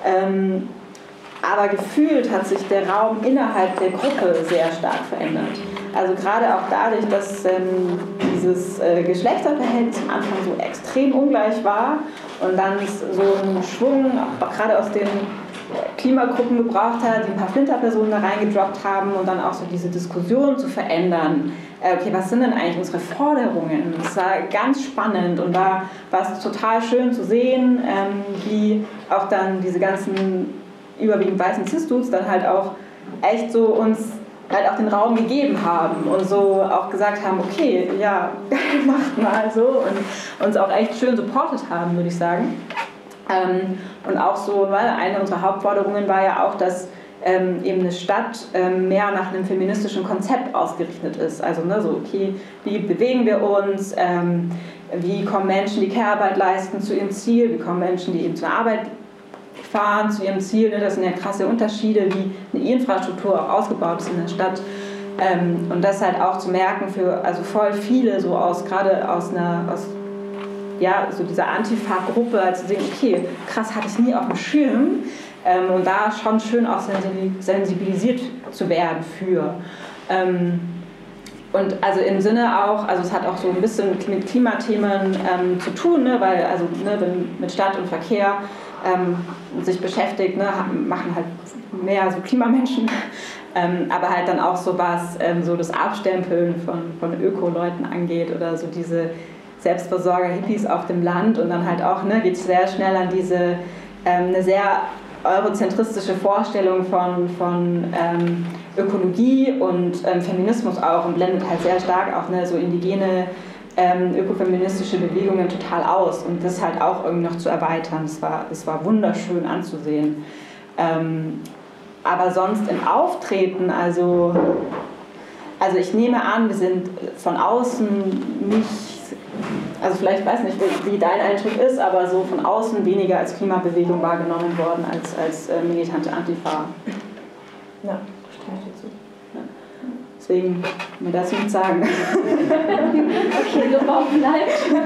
Aber gefühlt hat sich der Raum innerhalb der Gruppe sehr stark verändert. Also gerade auch dadurch, dass dieses Geschlechterverhältnis am Anfang so extrem ungleich war und dann so einen Schwung auch gerade aus den Klimagruppen gebraucht hat, die ein paar Flinterpersonen da reingedroppt haben und dann auch so diese Diskussion zu verändern. Okay, was sind denn eigentlich unsere Forderungen? Das war ganz spannend, und da war es total schön zu sehen, wie auch dann diese ganzen überwiegend weißen Cis-Dudes dann halt auch echt so uns halt auch den Raum gegeben haben und so auch gesagt haben, okay, ja, macht mal so, und uns auch echt schön supportet haben, würde ich sagen. Und auch so, weil eine unserer Hauptforderungen war ja auch, dass eben eine Stadt mehr nach einem feministischen Konzept ausgerichtet ist. Also ne, so, okay, wie bewegen wir uns, wie kommen Menschen, die Care-Arbeit leisten, zu ihrem Ziel, wie kommen Menschen, die eben zur Arbeit fahren, zu ihrem Ziel. Das sind ja krasse Unterschiede, wie eine Infrastruktur auch ausgebaut ist in der Stadt. Und das halt auch zu merken für also voll viele, so gerade aus so dieser Antifa-Gruppe, also sehen, okay, krass, hatte ich nie auf dem Schirm. Und da schon schön auch sensibilisiert zu werden für. Und also im Sinne auch, also es hat auch so ein bisschen mit Klimathemen zu tun, ne, weil also ne, wenn mit Stadt und Verkehr sich beschäftigt, ne, machen halt mehr so Klimamenschen, aber halt dann auch so was, so das Abstempeln von Öko-Leuten angeht oder so diese Selbstversorger-Hippies auf dem Land, und dann halt auch, ne, geht es sehr schnell an diese eine sehr eurozentristische Vorstellung von Ökologie und Feminismus auch, und blendet halt sehr stark auch ne, so indigene ökofeministische Bewegungen total aus, und das halt auch irgendwie noch zu erweitern. Das war wunderschön anzusehen. Aber sonst im Auftreten, also ich nehme an, wir sind von außen nicht, also vielleicht weiß nicht, wie dein Eindruck ist, aber so von außen weniger als Klimabewegung wahrgenommen worden als militante Antifa. Ja, stimme ich dir zu. Ja. Deswegen mir das nicht sagen. okay, der Baum bleibt.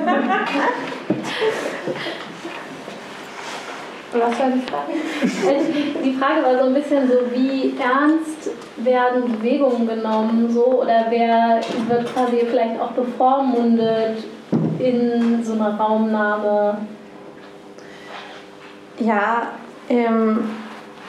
Was war die Frage? Die Frage war so ein bisschen so, wie ernst werden Bewegungen genommen, so, oder wer wird quasi vielleicht auch bevormundet in so einer Raumnahme? Ja,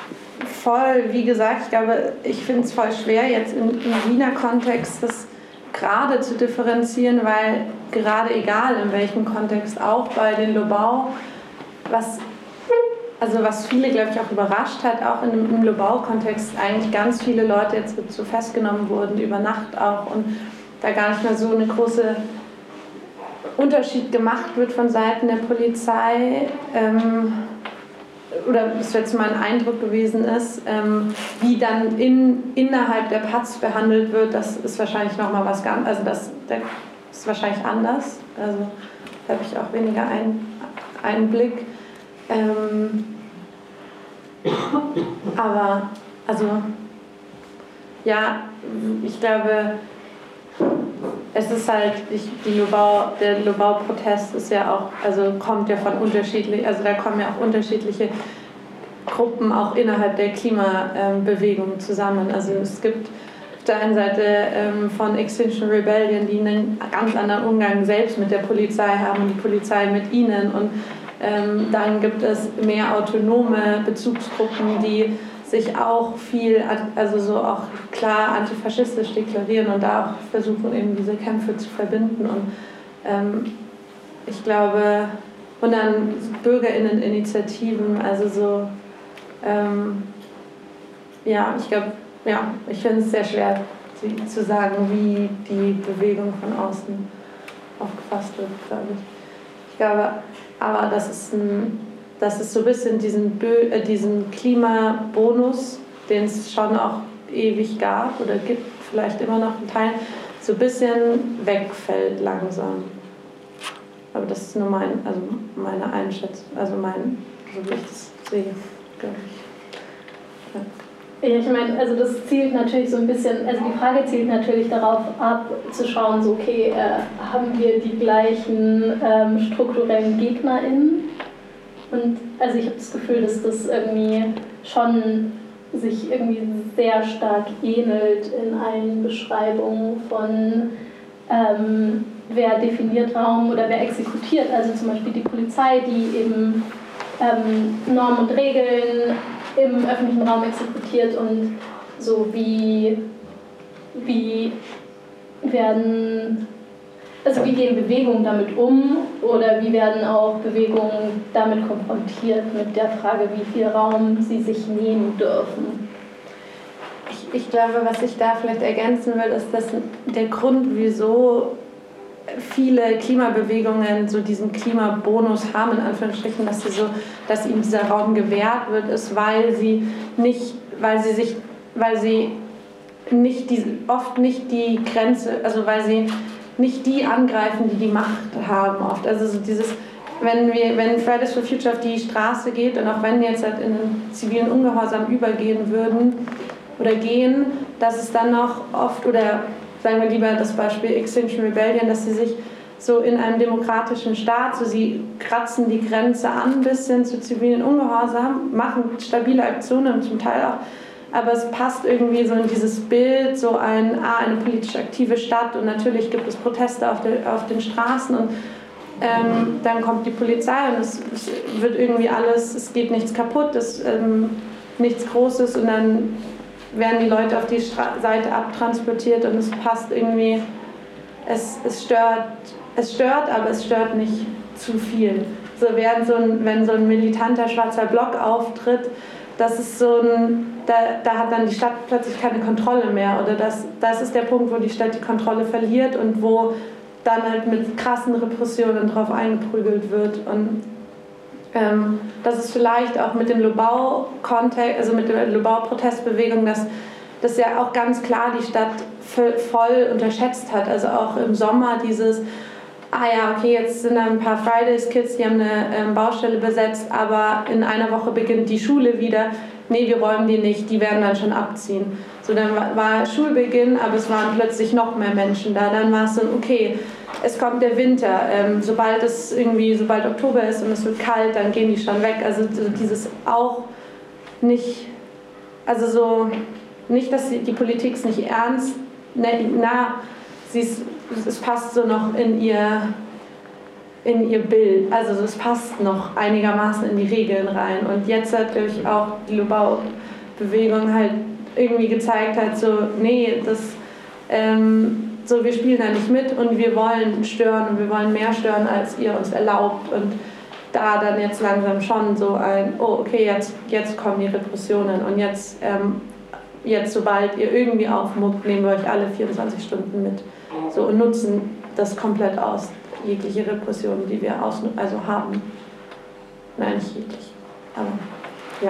voll, wie gesagt, ich glaube, ich finde es voll schwer, jetzt im Wiener Kontext das gerade zu differenzieren, weil gerade egal in welchem Kontext, auch bei den Lobau, was viele, glaube ich, auch überrascht hat, auch im Lobau-Kontext eigentlich ganz viele Leute jetzt so festgenommen wurden, über Nacht auch, und da gar nicht mehr so eine große Unterschied gemacht wird von Seiten der Polizei, oder bis jetzt mein Eindruck gewesen ist, wie dann innerhalb der PAZ behandelt wird, das ist wahrscheinlich nochmal was ganz, also das ist wahrscheinlich anders, also da habe ich auch weniger Einblick. Aber, also, ja, ich glaube, es ist halt, der Lobau-Protest ist ja auch, also kommt ja von unterschiedlich, also da kommen ja auch unterschiedliche Gruppen auch innerhalb der Klimabewegung zusammen. Also es gibt auf der einen Seite von Extinction Rebellion, die einen ganz anderen Umgang selbst mit der Polizei haben und die Polizei mit ihnen, und dann gibt es mehr autonome Bezugsgruppen, die sich auch viel, also so auch klar antifaschistisch deklarieren und da auch versuchen, eben diese Kämpfe zu verbinden. Und ich glaube, und dann BürgerInnen-Initiativen, also so, ja, ich glaube, ja, ich finde es sehr schwer zu sagen, wie die Bewegung von außen aufgefasst wird, glaube ich. Ich glaube, aber das ist so ein bisschen diesen Klimabonus, den es schon auch ewig gab oder gibt, vielleicht immer noch in Teilen, so ein bisschen wegfällt langsam. Aber das ist nur meine Einschätzung, also so wie ich das sehe, glaube ich. Ja. Ja, ich meine, also das zielt natürlich so ein bisschen, also die Frage zielt natürlich darauf ab, zu schauen, so okay, haben wir die gleichen strukturellen GegnerInnen? Und also ich habe das Gefühl, dass das irgendwie schon sich irgendwie sehr stark ähnelt in allen Beschreibungen von wer definiert Raum oder wer exekutiert. Also zum Beispiel die Polizei, die eben Normen und Regeln im öffentlichen Raum exekutiert, und so wie gehen Bewegungen damit um, oder wie werden auch Bewegungen damit konfrontiert mit der Frage, wie viel Raum sie sich nehmen dürfen. Ich glaube, was ich da vielleicht ergänzen will, ist, dass der Grund, wieso viele Klimabewegungen so diesen Klimabonus haben, in Anführungsstrichen, dass ihnen dieser Raum gewährt wird, ist, weil sie oft nicht die Grenze, also weil sie nicht die angreifen, die die Macht haben oft. Also so dieses, wenn Fridays for Future auf die Straße geht und auch wenn die jetzt halt in einen zivilen Ungehorsam übergehen würden oder gehen, dass es dann noch oft, oder sagen wir lieber das Beispiel Extinction Rebellion, dass sie sich so in einem demokratischen Staat, so sie kratzen die Grenze an ein bisschen zu zivilen Ungehorsam, machen stabile Aktionen zum Teil auch, aber es passt irgendwie so in dieses Bild, so eine politisch aktive Stadt, und natürlich gibt es Proteste auf den Straßen, und dann kommt die Polizei und es wird irgendwie alles, es geht nichts kaputt, nichts Großes, und dann werden die Leute auf die Seite abtransportiert und es passt irgendwie, es stört, aber es stört nicht zu viel. So wenn so ein militanter schwarzer Block auftritt, das ist da hat dann die Stadt plötzlich keine Kontrolle mehr, oder das ist der Punkt, wo die Stadt die Kontrolle verliert und wo dann halt mit krassen Repressionen drauf eingeprügelt wird. Und das ist vielleicht auch mit dem Lobau-Kontext, also mit der Lobau-Protestbewegung, dass das ja auch ganz klar die Stadt voll unterschätzt hat. Also auch im Sommer dieses, okay, jetzt sind da ein paar Fridays-Kids, die haben eine Baustelle besetzt, aber in einer Woche beginnt die Schule wieder. Nee, wir räumen die nicht, die werden dann schon abziehen. So, dann war Schulbeginn, aber es waren plötzlich noch mehr Menschen da. Dann war es so, okay, es kommt der Winter. Sobald Oktober ist und es wird kalt, dann gehen die schon weg. Also so dieses auch nicht, also so nicht, dass die Politik es nicht ernst, es passt so noch in ihr Bild, also es passt noch einigermaßen in die Regeln rein. Und jetzt hat durch auch die Lobau-Bewegung halt irgendwie gezeigt hat, so, nee, so, wir spielen da nicht mit und wir wollen stören und wir wollen mehr stören, als ihr uns erlaubt. Und da dann jetzt langsam schon so oh okay, jetzt kommen die Repressionen und jetzt sobald ihr irgendwie aufmuckt, nehmen wir euch alle 24 Stunden mit. So, und nutzen das komplett aus, jegliche Repression, die wir haben. Nein, nicht jeglich, aber ja.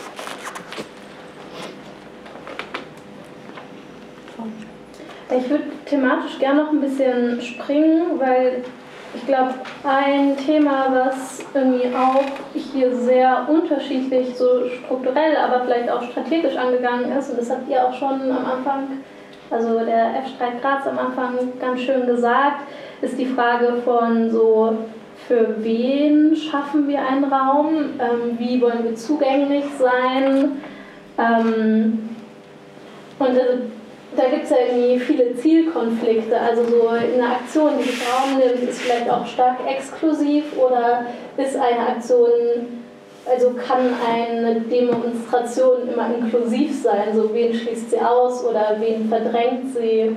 Ich würde thematisch gerne noch ein bisschen springen, weil ich glaube, ein Thema, was irgendwie auch hier sehr unterschiedlich, so strukturell, aber vielleicht auch strategisch angegangen ist, und das habt ihr auch schon am Anfang, also der F-Streit Graz am Anfang ganz schön gesagt, ist die Frage von so, für wen schaffen wir einen Raum, wie wollen wir zugänglich sein, und also, da gibt es ja irgendwie viele Zielkonflikte, also so eine Aktion, die sich Raum nimmt, ist vielleicht auch stark exklusiv oder ist eine Aktion, also kann eine Demonstration immer inklusiv sein, so wen schließt sie aus oder wen verdrängt sie.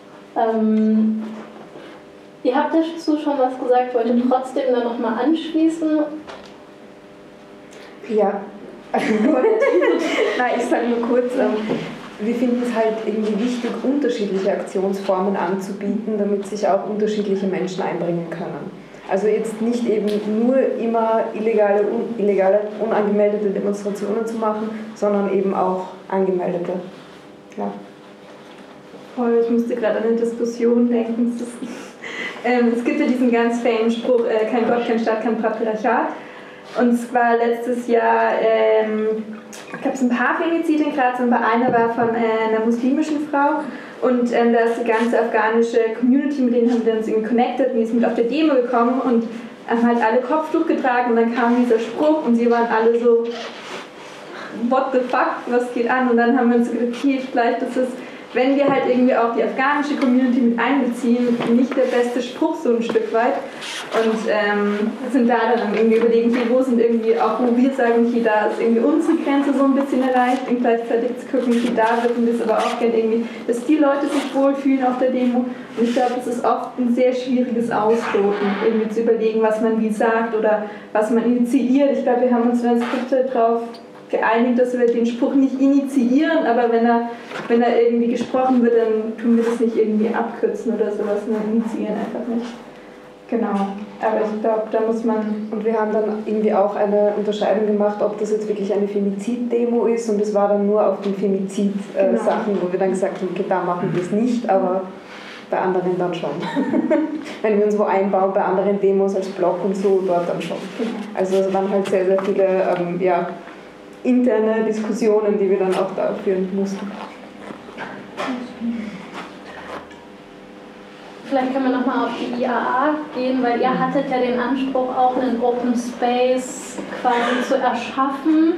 Ihr habt dazu schon was gesagt, wollt ihr trotzdem dann nochmal anschließen? Ja, nein, ich sage nur kurz, wir finden es halt irgendwie wichtig, unterschiedliche Aktionsformen anzubieten, damit sich auch unterschiedliche Menschen einbringen können. Also jetzt nicht eben nur immer illegale, unangemeldete Demonstrationen zu machen, sondern eben auch angemeldete. Ja. Ich musste gerade an eine Diskussion denken. Es gibt ja diesen ganz famous Spruch, kein Gott, kein Staat, kein Patriarchat. Und es war letztes Jahr, gab es ein paar Femizide in Graz, aber einer war von einer muslimischen Frau. Und da ist die ganze afghanische Community, mit denen haben wir uns irgendwie connected, und die ist mit auf der Demo gekommen und haben halt alle Kopftuch getragen, und dann kam dieser Spruch und sie waren alle so, what the fuck, was geht an? Und dann haben wir uns gedacht, okay, vielleicht ist es, wenn wir halt irgendwie auch die afghanische Community mit einbeziehen, nicht der beste Spruch so ein Stück weit. Und sind da dann irgendwie überlegen, okay, wo sind irgendwie auch, wo wir sagen, okay, da ist irgendwie unsere Grenze so ein bisschen erreicht, und gleichzeitig zu gucken, okay, da würden wir es aber auch gerne irgendwie, dass die Leute sich wohlfühlen auf der Demo. Und ich glaube, es ist oft ein sehr schwieriges Ausloten, irgendwie zu überlegen, was man wie sagt oder was man initiiert. Ich glaube, wir haben uns in der Skripte drauf geeinigt, dass wir den Spruch nicht initiieren, aber wenn er irgendwie gesprochen wird, dann tun wir das nicht irgendwie abkürzen oder sowas, sondern initiieren einfach nicht. Genau, aber ich glaube, da muss man... Und wir haben dann irgendwie auch eine Unterscheidung gemacht, ob das jetzt wirklich eine Femizid-Demo ist, und es war dann nur auf den Femizid-Sachen, wo wir dann gesagt haben, okay, da machen wir es nicht, aber bei anderen dann schon. Wenn wir uns wo einbauen, bei anderen Demos als Blog und so, dort dann schon. Also es waren halt sehr, sehr viele interne Diskussionen, die wir dann auch da führen mussten. Vielleicht können wir nochmal auf die IAA gehen, weil ihr hattet ja den Anspruch, auch einen Open Space quasi zu erschaffen.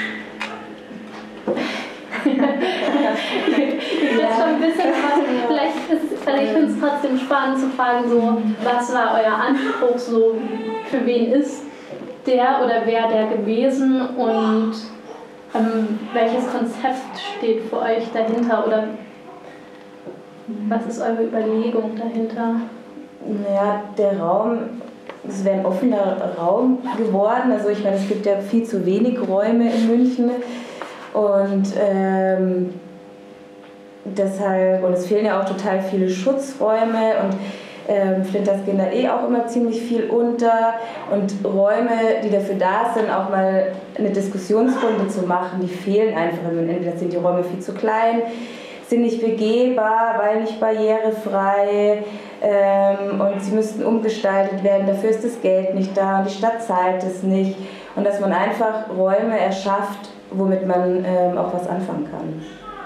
Ich weiß schon ein bisschen, aber vielleicht ist es, also ich finde es trotzdem spannend zu fragen, so, was war euer Anspruch, so, für wen ist der oder wer der gewesen, und welches Konzept steht für euch dahinter oder was ist eure Überlegung dahinter? Naja, der Raum, es wäre ein offener Raum geworden. Also ich meine, es gibt ja viel zu wenig Räume in München, und deshalb, und es fehlen ja auch total viele Schutzräume, und Flinters gehen da auch immer ziemlich viel unter, und Räume, die dafür da sind, auch mal eine Diskussionsrunde zu machen, die fehlen einfach. Entweder sind die Räume viel zu klein, sind nicht begehbar, weil nicht barrierefrei, und sie müssten umgestaltet werden, dafür ist das Geld nicht da und die Stadt zahlt es nicht, und dass man einfach Räume erschafft, womit man auch was anfangen kann.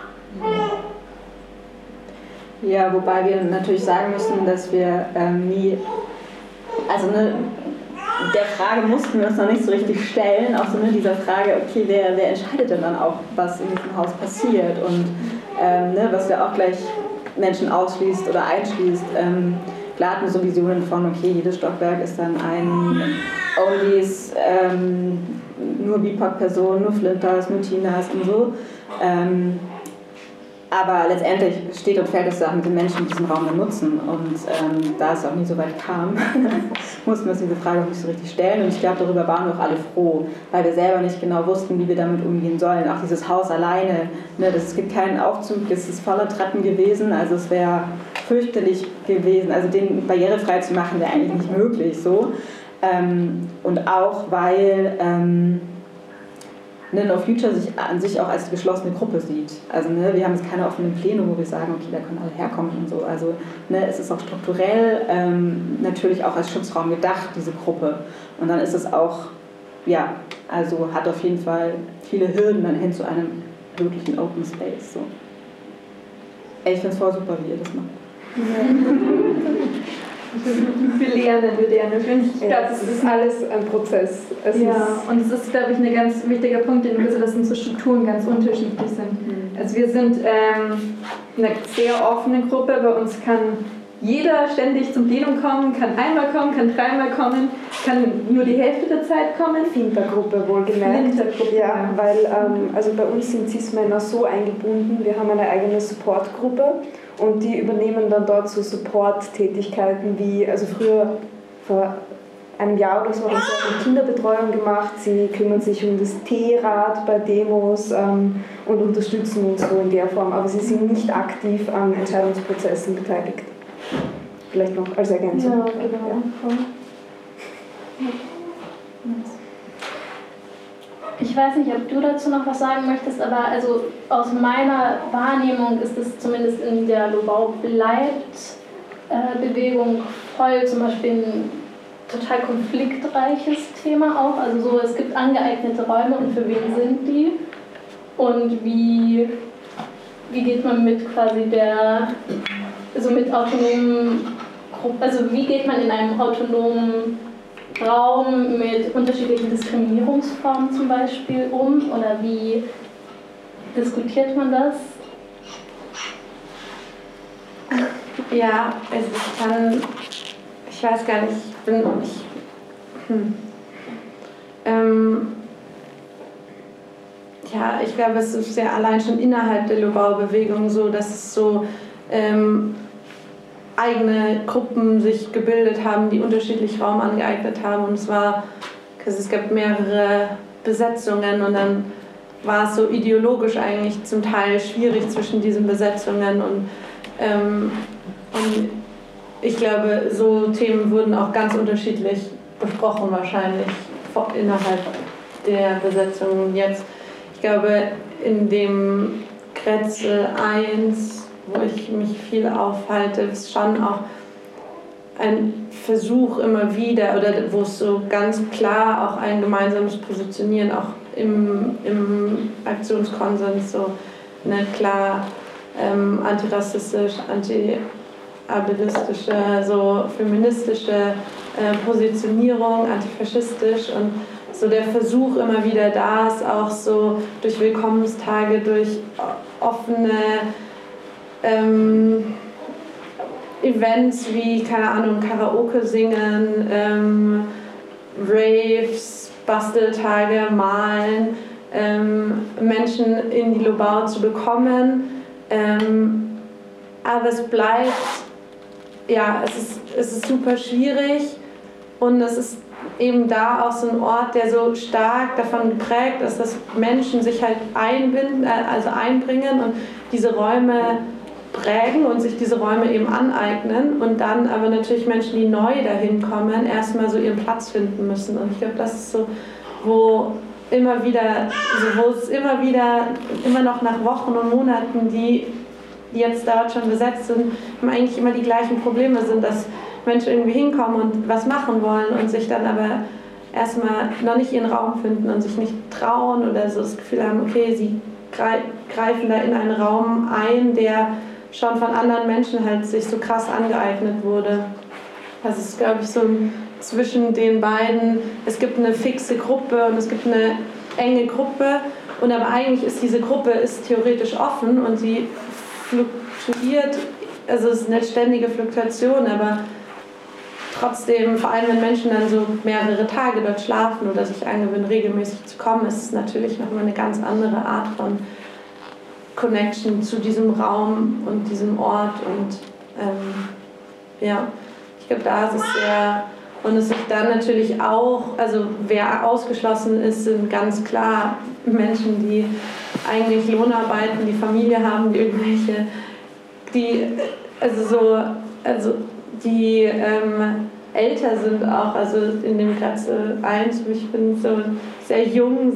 Ja, wobei wir natürlich sagen müssen, dass wir nie, also der Frage mussten wir uns noch nicht so richtig stellen, auch so dieser Frage, okay, wer entscheidet denn dann auch, was in diesem Haus passiert, und was ja auch gleich Menschen ausschließt oder einschließt. Klar hatten wir so Visionen von, okay, jedes Stockwerk ist dann ein Onlys, nur BIPOC-Personen, nur Flinters, nur Tinas und so. Aber letztendlich steht und fällt es da mit den Menschen, die diesen Raum dann nutzen. Und da es auch nie so weit kam, mussten wir uns diese Frage auch nicht so richtig stellen. Und ich glaube, darüber waren wir auch alle froh, weil wir selber nicht genau wussten, wie wir damit umgehen sollen. Auch dieses Haus alleine, ne, es gibt keinen Aufzug, es ist voller Treppen gewesen. Also es wäre fürchterlich gewesen. Also den barrierefrei zu machen, wäre eigentlich nicht möglich so. Und auch, weil No Future sich an sich auch als geschlossene Gruppe sieht. Also wir haben jetzt keine offenen Pläne, wo wir sagen, okay, da können alle herkommen und so. Also es ist auch strukturell natürlich auch als Schutzraum gedacht, diese Gruppe. Und dann ist es auch, ja, also hat auf jeden Fall viele Hürden dann hin zu einem wirklichen Open Space. So. Ich finde es voll super, wie ihr das macht. Wir lernen. Ich glaube, das ist alles ein Prozess. Und es ist, glaube ich, ein ganz wichtiger Punkt, den du gesagt hast, dass unsere Strukturen ganz unterschiedlich sind. Also wir sind eine sehr offene Gruppe. Bei uns kann jeder ständig zum Plenum kommen, kann einmal kommen, kann dreimal kommen, kann nur die Hälfte der Zeit kommen. Fintergruppe wohlgemerkt. Ja, weil also bei uns sind Cis-Männer so eingebunden, wir haben eine eigene Supportgruppe. Und die übernehmen dann dort so Support-Tätigkeiten wie, also früher, vor einem Jahr oder so, haben sie eine Kinderbetreuung gemacht. Sie kümmern sich um das Teerad bei Demos und unterstützen uns so in der Form. Aber sie sind nicht aktiv an Entscheidungsprozessen beteiligt. Vielleicht noch als Ergänzung. Ja, genau. Ja. Ich weiß nicht, ob du dazu noch was sagen möchtest, aber also aus meiner Wahrnehmung ist es zumindest in der Lobau bleibt Bewegung voll zum Beispiel ein total konfliktreiches Thema auch. Also so, es gibt angeeignete Räume und für wen sind die? Und wie geht man mit quasi mit autonomen Gruppen, also wie geht man in einem autonomen Raum mit unterschiedlichen Diskriminierungsformen zum Beispiel um oder wie diskutiert man das? Ja, also ich weiß gar nicht, ich glaube, es ist ja allein schon innerhalb der Lobau-Bewegung so, dass es so eigene Gruppen sich gebildet haben, die unterschiedlich Raum angeeignet haben. Und es gab mehrere Besetzungen und dann war es so ideologisch eigentlich zum Teil schwierig zwischen diesen Besetzungen und ich glaube, so Themen wurden auch ganz unterschiedlich besprochen wahrscheinlich innerhalb der Besetzungen jetzt. Ich glaube, in dem Grätzel 1, wo ich mich viel aufhalte, ist schon auch ein Versuch immer wieder, oder wo es so ganz klar auch ein gemeinsames Positionieren auch im Aktionskonsens, so eine klar antirassistisch, anti-ableistische, so feministische Positionierung, antifaschistisch und so der Versuch immer wieder da ist, auch so durch Willkommenstage, durch offene Events wie, keine Ahnung, Karaoke singen, Raves, Basteltage, Malen, Menschen in die Lobau zu bekommen. Aber es bleibt, ja, es ist super schwierig und es ist eben da auch so ein Ort, der so stark davon geprägt ist, dass Menschen sich halt einbringen und diese Räume prägen und sich diese Räume eben aneignen und dann aber natürlich Menschen, die neu dahin kommen, erstmal so ihren Platz finden müssen. Und ich glaube, das ist so, wo es immer noch nach Wochen und Monaten, die jetzt dort schon besetzt sind, eigentlich immer die gleichen Probleme sind, dass Menschen irgendwie hinkommen und was machen wollen und sich dann aber erstmal noch nicht ihren Raum finden und sich nicht trauen oder so das Gefühl haben, okay, sie greifen da in einen Raum ein, der schon von anderen Menschen halt sich so krass angeeignet wurde. Das ist, glaube ich, so zwischen den beiden, es gibt eine fixe Gruppe und es gibt eine enge Gruppe und aber eigentlich ist diese Gruppe theoretisch offen und sie fluktuiert, also es ist eine ständige Fluktuation, aber trotzdem, vor allem wenn Menschen dann so mehrere Tage dort schlafen oder sich angewöhnen, regelmäßig zu kommen, ist es natürlich nochmal eine ganz andere Art von Connection zu diesem Raum und diesem Ort und ja, ich glaube, da ist es sehr, und es ist dann natürlich auch, also wer ausgeschlossen ist, sind ganz klar Menschen, die eigentlich Lohnarbeiten, die Familie haben, die irgendwelche, die, die älter sind auch, also in dem Gratze 1, ich bin so sehr jung,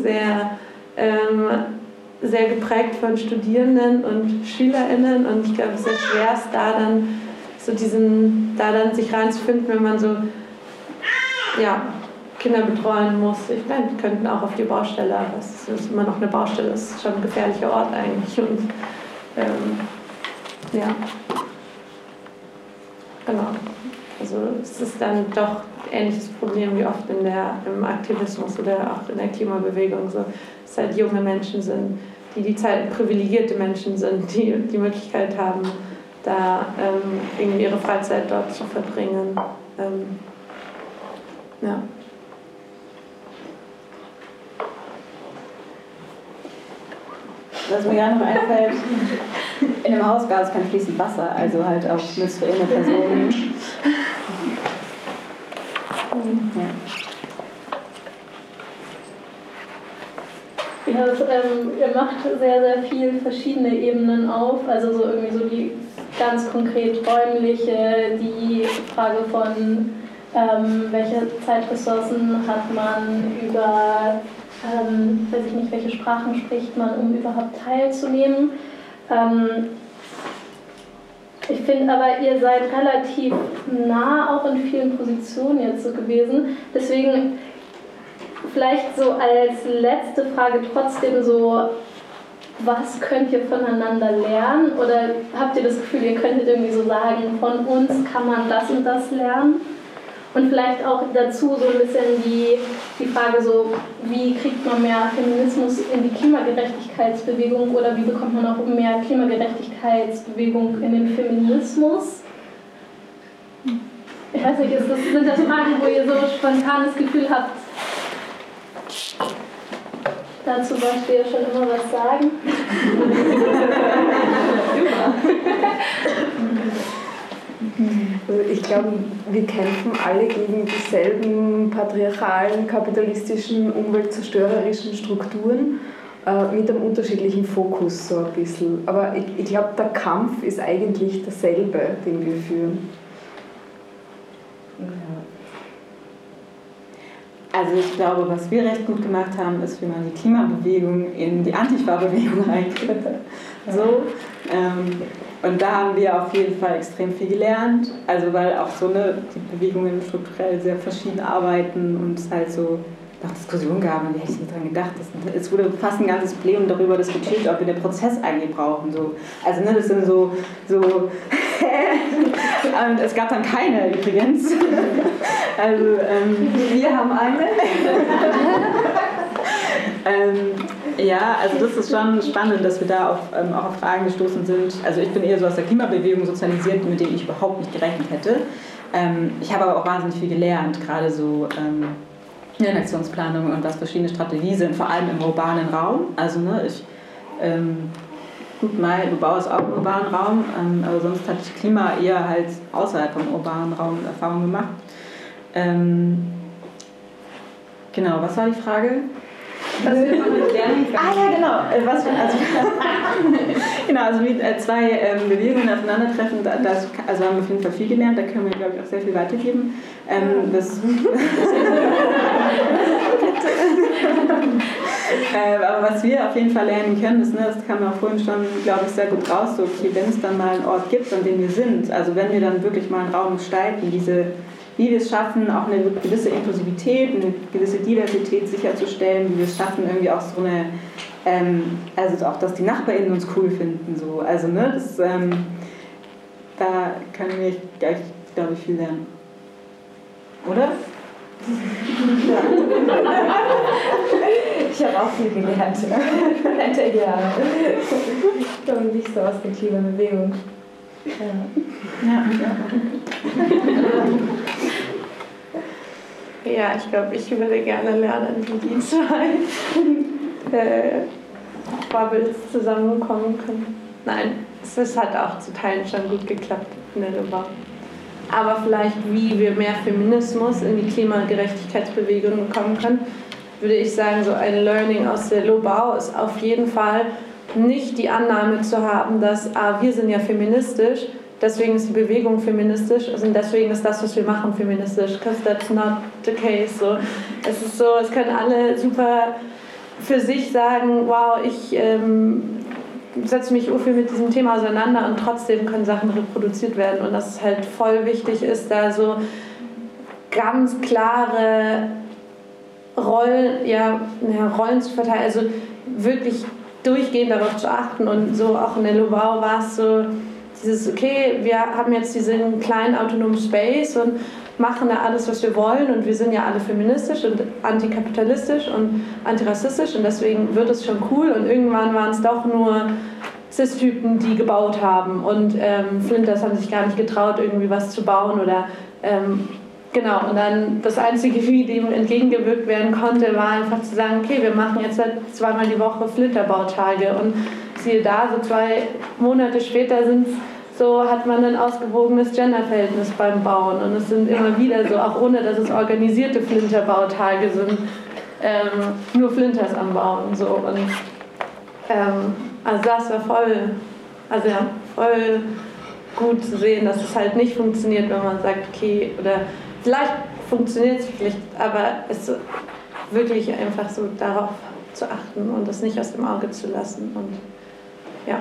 sehr geprägt von Studierenden und SchülerInnen und ich glaube, es ist sehr schwer, da dann sich reinzufinden, wenn man so Kinder betreuen muss. Ich meine, die könnten auch auf die Baustelle, aber es ist immer noch eine Baustelle, es ist schon ein gefährlicher Ort eigentlich und genau. Also es ist dann doch ein ähnliches Problem wie oft im Aktivismus oder auch in der Klimabewegung, so, dass es halt junge Menschen sind, die Zeit, privilegierte Menschen sind, die die Möglichkeit haben, da irgendwie ihre Freizeit dort zu verbringen. Ja. Was mir gerade noch einfällt, in dem Haus gab es kein fließend Wasser, also halt auch menstruierende Personen. Ja, ihr macht sehr, sehr viele verschiedene Ebenen auf, also so irgendwie so die ganz konkret räumliche, die Frage von welche Zeitressourcen hat man, über weiß ich nicht, welche Sprachen spricht man, um überhaupt teilzunehmen. Ich finde aber, ihr seid relativ nah auch in vielen Positionen jetzt so gewesen. Deswegen vielleicht so als letzte Frage trotzdem so, was könnt ihr voneinander lernen? Oder habt ihr das Gefühl, ihr könntet irgendwie so sagen, von uns kann man das und das lernen? Und vielleicht auch dazu so ein bisschen die Frage so, wie kriegt man mehr Feminismus in die Klimagerechtigkeitsbewegung oder wie bekommt man auch mehr Klimagerechtigkeitsbewegung in den Feminismus? Ich weiß nicht, sind das Fragen, wo ihr so spontan das Gefühl habt, dazu wolltet ihr schon immer was sagen? Also ich glaube, wir kämpfen alle gegen dieselben patriarchalen, kapitalistischen, umweltzerstörerischen Strukturen mit einem unterschiedlichen Fokus so ein bisschen. Aber ich glaube, der Kampf ist eigentlich derselbe, den wir führen. Also ich glaube, was wir recht gut gemacht haben, ist, wie man die Klimabewegung in die Antifa-Bewegung reingeführt hat. So, und da haben wir auf jeden Fall extrem viel gelernt, also weil auch so die Bewegungen strukturell sehr verschieden arbeiten und es halt so noch Diskussionen gab und die hätte ich nicht dran gedacht. Es wurde fast ein ganzes Plenum darüber diskutiert, ob wir den Prozess eigentlich brauchen. So. Also das sind so und es gab dann keine übrigens. Also wir haben eine. Ja, also das ist schon spannend, dass wir da auch auf Fragen gestoßen sind. Also ich bin eher so aus der Klimabewegung sozialisiert, mit denen ich überhaupt nicht gerechnet hätte. Ich habe aber auch wahnsinnig viel gelernt, gerade so in der Aktionsplanung und was verschiedene Strategien sind, vor allem im urbanen Raum. Also du baust auch im urbanen Raum, aber sonst hatte ich Klima eher halt außerhalb vom urbanen Raum Erfahrung gemacht. Genau, was war die Frage? Was wir lernen können. Ja, genau. Also wie zwei Bewegungen aufeinandertreffen, also haben wir auf jeden Fall viel gelernt, da können wir, glaube ich, auch sehr viel weitergeben. Aber was wir auf jeden Fall lernen können, ist, das kam ja auch vorhin schon, glaube ich, sehr gut raus, so, okay, wenn es dann mal einen Ort gibt, an dem wir sind, also wenn wir dann wirklich mal einen Raum gestalten, wie wir es schaffen, auch eine gewisse Inklusivität, eine gewisse Diversität sicherzustellen, wie wir es schaffen, irgendwie auch so eine, also auch, dass die NachbarInnen uns cool finden, so, also da können wir gleich, glaube ich, viel lernen. Oder? Ich habe auch viel gelernt. Ja. Ich komme nicht so aus der Klimabewegung. Ja, ich glaube, ich würde gerne lernen, wie die zwei Bubbles zusammenkommen können. Nein, es hat auch zu Teilen schon gut geklappt in der Lobau. Aber vielleicht, wie wir mehr Feminismus in die Klimagerechtigkeitsbewegung bekommen können, würde ich sagen, so ein Learning aus der Lobau ist auf jeden Fall nicht die Annahme zu haben, dass wir sind ja feministisch, deswegen ist die Bewegung feministisch, also deswegen ist das, was wir machen, feministisch. Because that's not the case. So, es ist so, es können alle super für sich sagen, wow, ich setze mich viel mit diesem Thema auseinander und trotzdem können Sachen reproduziert werden. Und dass es halt voll wichtig ist, da so ganz klare Rollen zu verteilen, also wirklich durchgehend darauf zu achten. Und so auch in der Lobau war es so dieses, okay, wir haben jetzt diesen kleinen autonomen Space und machen da alles, was wir wollen, und wir sind ja alle feministisch und antikapitalistisch und antirassistisch, und deswegen wird es schon cool, und irgendwann waren es doch nur Cis-Typen, die gebaut haben, und Flinters haben sich gar nicht getraut, irgendwie was zu bauen oder genau, und dann das Einzige, wie dem entgegengewirkt werden konnte, war einfach zu sagen, okay, wir machen jetzt halt 2-mal die Woche Flinterbautage, und siehe da, so 2 Monate später hat man ein ausgewogenes Genderverhältnis beim Bauen, und es sind immer wieder so, auch ohne dass es organisierte Flinterbautage sind, nur Flinters am Bauen. So. Und, also das war voll gut zu sehen, dass es halt nicht funktioniert, wenn man sagt, okay, oder vielleicht funktioniert es vielleicht, aber es wirklich einfach so darauf zu achten und das nicht aus dem Auge zu lassen. Und ja.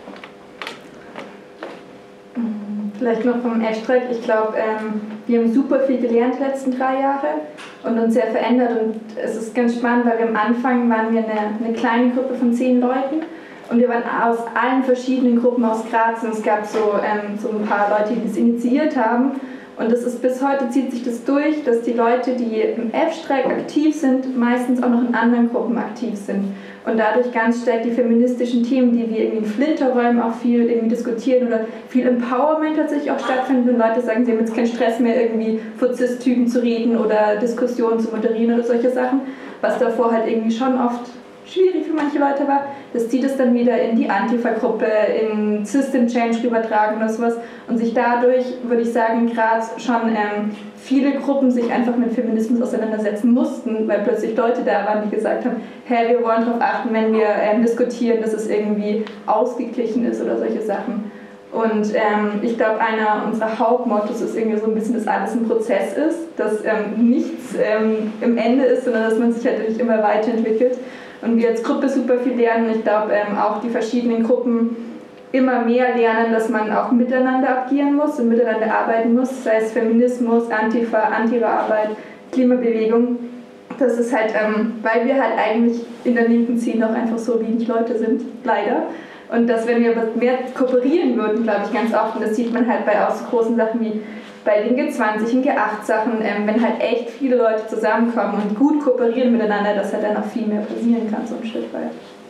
Vielleicht noch vom Ashtrack. Ich glaube, wir haben super viel gelernt die letzten 3 Jahre und uns sehr verändert. Und es ist ganz spannend, weil wir am Anfang waren wir eine kleine Gruppe von 10 Leuten und wir waren aus allen verschiedenen Gruppen aus Graz, und es gab so ein paar Leute, die das initiiert haben. Und das ist bis heute, zieht sich das durch, dass die Leute, die im F-Streik aktiv sind, meistens auch noch in anderen Gruppen aktiv sind. Und dadurch ganz stark die feministischen Themen, die wir irgendwie in Flinterräumen auch viel irgendwie diskutieren oder viel Empowerment tatsächlich auch stattfinden, wenn Leute sagen, sie haben jetzt keinen Stress mehr, irgendwie vor Cis-Typen zu reden oder Diskussionen zu moderieren oder solche Sachen, was davor halt irgendwie schon oft schwierig für manche Leute war, dass die das dann wieder in die Antifa-Gruppe, in System Change übertragen oder sowas, und sich dadurch, würde ich sagen, gerade schon viele Gruppen sich einfach mit Feminismus auseinandersetzen mussten, weil plötzlich Leute da waren, die gesagt haben, hey, wir wollen darauf achten, wenn wir diskutieren, dass es irgendwie ausgeglichen ist oder solche Sachen. Und ich glaube, einer unserer Hauptmottos ist irgendwie so ein bisschen, dass alles ein Prozess ist, dass nichts im Ende ist, sondern dass man sich halt wirklich immer weiterentwickelt. Und wir als Gruppe super viel lernen. Ich glaube, auch die verschiedenen Gruppen immer mehr lernen, dass man auch miteinander agieren muss und miteinander arbeiten muss, sei es Feminismus, Antifa, Antira-Arbeit, Klimabewegung. Das ist halt, weil wir halt eigentlich in der linken Szene auch einfach so wenig Leute sind, leider. Und dass, wenn wir mehr kooperieren würden, glaube ich, ganz oft, und das sieht man halt bei auch so großen Sachen wie bei den G20 und G8-Sachen, wenn halt echt viele Leute zusammenkommen und gut kooperieren miteinander, dass halt dann auch viel mehr passieren kann, so ein Stück weit.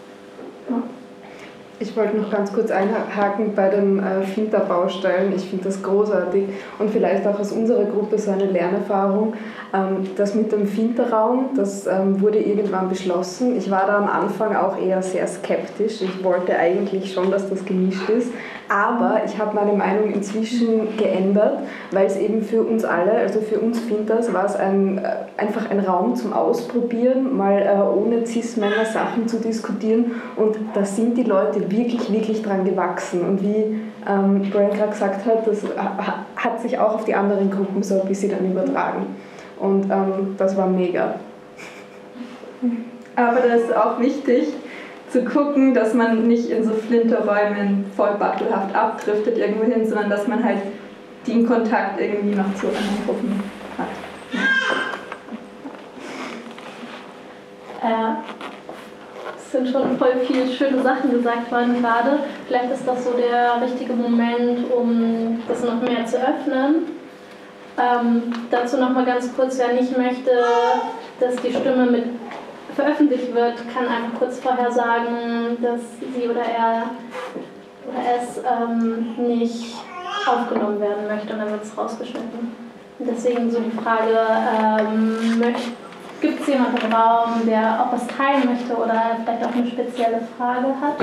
Ja. Ich wollte noch ganz kurz einhaken bei den Finterbaustellen. Ich finde das großartig und vielleicht auch aus unserer Gruppe so eine Lernerfahrung. Das mit dem Finterraum, das wurde irgendwann beschlossen. Ich war da am Anfang auch eher sehr skeptisch. Ich wollte eigentlich schon, dass das gemischt ist. Aber ich habe meine Meinung inzwischen geändert, weil es eben für uns alle, also für uns Finters, war es einfach ein Raum zum Ausprobieren, mal ohne Cis-Männer Sachen zu diskutieren. Und da sind die Leute wirklich, wirklich dran gewachsen. Und wie Brian gerade gesagt hat, das hat sich auch auf die anderen Gruppen so ein bisschen dann übertragen. Und das war mega. Aber das ist auch wichtig, zu gucken, dass man nicht in so Flinterräumen voll battelhaft abdriftet irgendwo hin, sondern dass man halt den Kontakt irgendwie noch zu anderen Gruppen hat. Es sind schon voll viele schöne Sachen gesagt worden gerade. Vielleicht ist das so der richtige Moment, um das noch mehr zu öffnen. Dazu noch mal ganz kurz, wer nicht möchte, dass die Stimme mit veröffentlicht wird, kann einfach kurz vorher sagen, dass sie oder er oder es nicht aufgenommen werden möchte, und dann wird es rausgeschnitten. Und deswegen so die Frage, Gibt es jemanden im Raum, der auch was teilen möchte oder vielleicht auch eine spezielle Frage hat?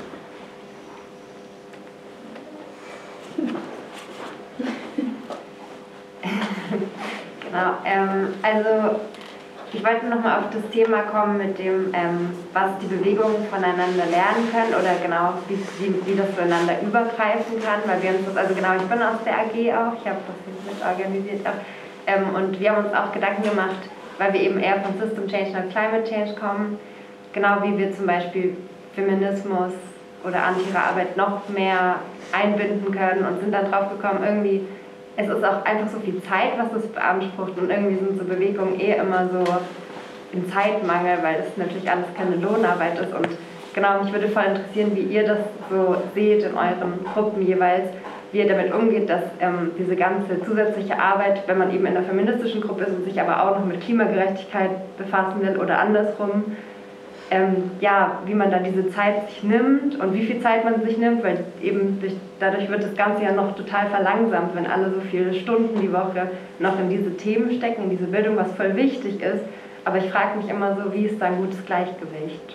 Genau, also ich wollte nochmal auf das Thema kommen mit dem, was die Bewegungen voneinander lernen können oder genau, wie das voneinander übergreifen kann, weil wir uns das, also genau, ich bin aus der AG auch, ich habe das mit organisiert auch, und wir haben uns auch Gedanken gemacht, weil wir eben eher von System Change nach Climate Change kommen, genau wie wir zum Beispiel Feminismus oder Antira-Arbeit noch mehr einbinden können und sind dann drauf gekommen, irgendwie, es ist auch einfach so viel Zeit, was das beansprucht und irgendwie sind so Bewegungen immer so im Zeitmangel, weil es natürlich alles keine Lohnarbeit ist und genau, mich würde voll interessieren, wie ihr das so seht in euren Gruppen jeweils, wie ihr damit umgeht, dass diese ganze zusätzliche Arbeit, wenn man eben in einer feministischen Gruppe ist und sich aber auch noch mit Klimagerechtigkeit befassen will oder andersrum, ja, wie man dann diese Zeit sich nimmt und wie viel Zeit man sich nimmt, weil eben dadurch wird das Ganze ja noch total verlangsamt, wenn alle so viele Stunden die Woche noch in diese Themen stecken, in diese Bildung, was voll wichtig ist. Aber ich frage mich immer so, wie ist da ein gutes Gleichgewicht?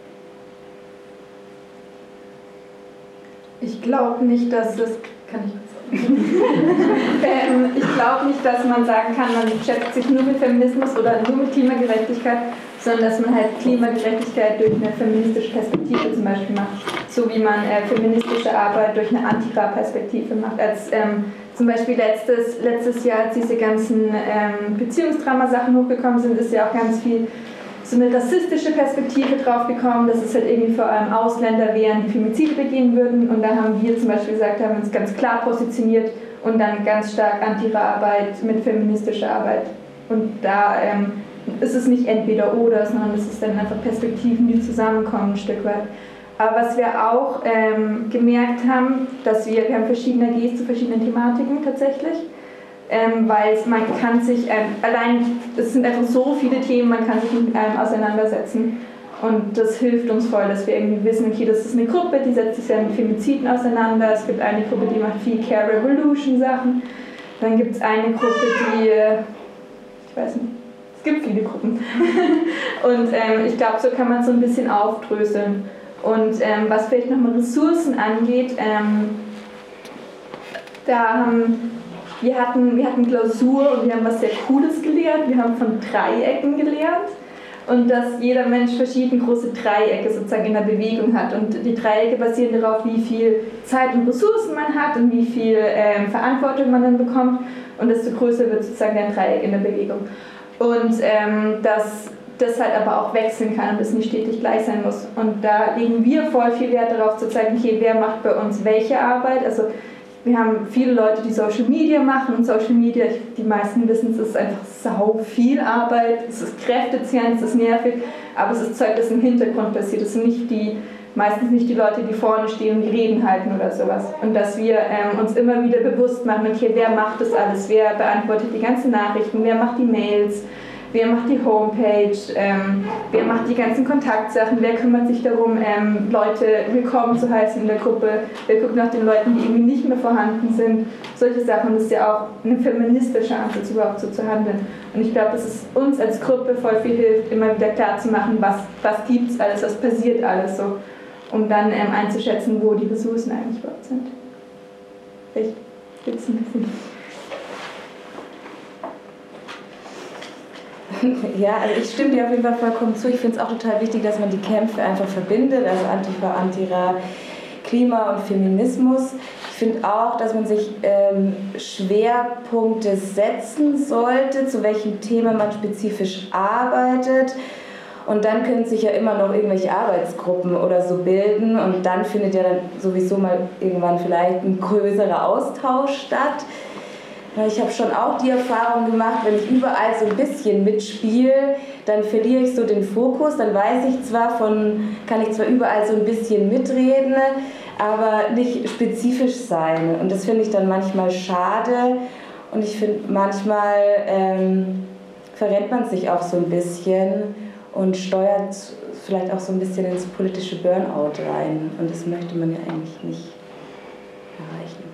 Ich glaube nicht, dass es... Kann ich ich glaube nicht, dass man sagen kann, man beschäftigt sich nur mit Feminismus oder nur mit Klimagerechtigkeit, sondern dass man halt Klimagerechtigkeit durch eine feministische Perspektive zum Beispiel macht, so wie man feministische Arbeit durch eine Anti-Perspektive macht. Als zum Beispiel letztes Jahr, als diese ganzen Beziehungsdrama-Sachen hochgekommen sind, ist ja auch ganz viel so eine rassistische Perspektive draufgekommen, dass es halt irgendwie vor allem Ausländer wären, die Femizide begehen würden. Und da haben wir zum Beispiel gesagt, haben uns ganz klar positioniert und dann ganz stark Anti-Arbeit mit feministischer Arbeit. Und da ist es nicht entweder oder, sondern es ist dann einfach Perspektiven, die zusammenkommen ein Stück weit. Aber was wir auch gemerkt haben, dass wir haben verschiedene AGs zu verschiedenen Thematiken tatsächlich. Weil man kann sich, allein, es sind einfach so viele Themen, man kann sich mit allem auseinandersetzen und das hilft uns voll, dass wir irgendwie wissen, okay, das ist eine Gruppe, die setzt sich ja mit Femiziden auseinander, es gibt eine Gruppe, die macht viel Care Revolution Sachen, dann gibt es eine Gruppe, die, ich weiß nicht, es gibt viele Gruppen und ich glaube, so kann man so ein bisschen aufdröseln und was vielleicht nochmal Ressourcen angeht, wir hatten Klausur und wir haben was sehr Cooles gelernt. Wir haben von Dreiecken gelernt und dass jeder Mensch verschiedene große Dreiecke sozusagen in der Bewegung hat. Und die Dreiecke basieren darauf, wie viel Zeit und Ressourcen man hat und wie viel Verantwortung man dann bekommt. Und desto größer wird sozusagen der Dreieck in der Bewegung. Und dass das halt aber auch wechseln kann und das nicht stetig gleich sein muss. Und da legen wir voll viel Wert darauf zu zeigen, okay, wer macht bei uns welche Arbeit. Also wir haben viele Leute, die Social Media machen und Social Media, die meisten wissen, es ist einfach sau viel Arbeit, es ist kräftezehrend, es ist nervig, aber es ist Zeug, das im Hintergrund passiert. Es sind meistens nicht die Leute, die vorne stehen und die Reden halten oder sowas. Und dass wir uns immer wieder bewusst machen, okay, wer macht das alles, wer beantwortet die ganzen Nachrichten, wer macht die Mails, wer macht die Homepage, wer macht die ganzen Kontaktsachen, wer kümmert sich darum, Leute willkommen zu heißen in der Gruppe, wer guckt nach den Leuten, die irgendwie nicht mehr vorhanden sind. Solche Sachen, das ist ja auch ein feministischer Ansatz, überhaupt so zu handeln. Und ich glaube, dass es uns als Gruppe voll viel hilft, immer wieder klar zu machen, was gibt es alles, was passiert alles so, um dann einzuschätzen, wo die Ressourcen eigentlich überhaupt sind. Ich will's ein bisschen. Ja, also ich stimme dir auf jeden Fall vollkommen zu. Ich finde es auch total wichtig, dass man die Kämpfe einfach verbindet, also Antifa, Antira, Klima und Feminismus. Ich finde auch, dass man sich Schwerpunkte setzen sollte, zu welchem Thema man spezifisch arbeitet. Und dann können sich ja immer noch irgendwelche Arbeitsgruppen oder so bilden und dann findet ja dann sowieso mal irgendwann vielleicht ein größerer Austausch statt. Ich habe schon auch die Erfahrung gemacht, wenn ich überall so ein bisschen mitspiele, dann verliere ich so den Fokus, dann weiß ich zwar kann ich zwar überall so ein bisschen mitreden, aber nicht spezifisch sein. Und das finde ich dann manchmal schade und ich finde manchmal verrennt man sich auch so ein bisschen und steuert vielleicht auch so ein bisschen ins politische Burnout rein und das möchte man ja eigentlich nicht erreichen.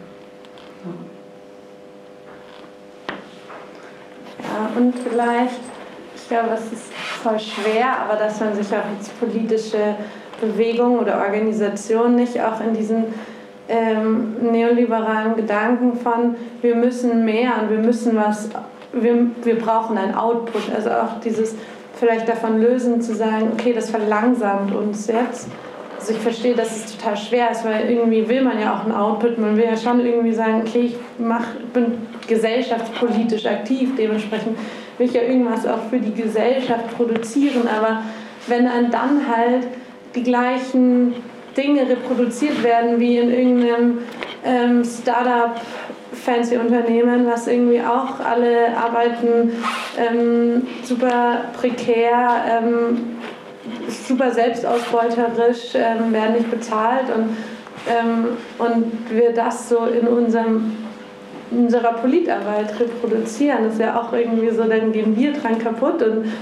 Ja. Und vielleicht, Ich glaube, es ist voll schwer, aber dass man sich auch als politische Bewegung oder Organisation nicht auch in diesen neoliberalen Gedanken von wir müssen mehr und wir müssen was, wir brauchen ein Output, also auch dieses vielleicht davon lösen zu sagen, okay, das verlangsamt uns jetzt. Also ich verstehe, dass es total schwer ist, weil irgendwie will man ja auch einen Output, man will ja schon irgendwie sagen, okay, ich bin gesellschaftspolitisch aktiv, dementsprechend will ich ja irgendwas auch für die Gesellschaft produzieren, aber wenn dann halt die gleichen Dinge reproduziert werden wie in irgendeinem Startup-Fancy-Unternehmen, was irgendwie auch alle arbeiten super prekär, super selbstausbeuterisch, werden nicht bezahlt und wir das so in unserer Politarbeit reproduzieren, das ist ja auch irgendwie so, dann gehen wir dran kaputt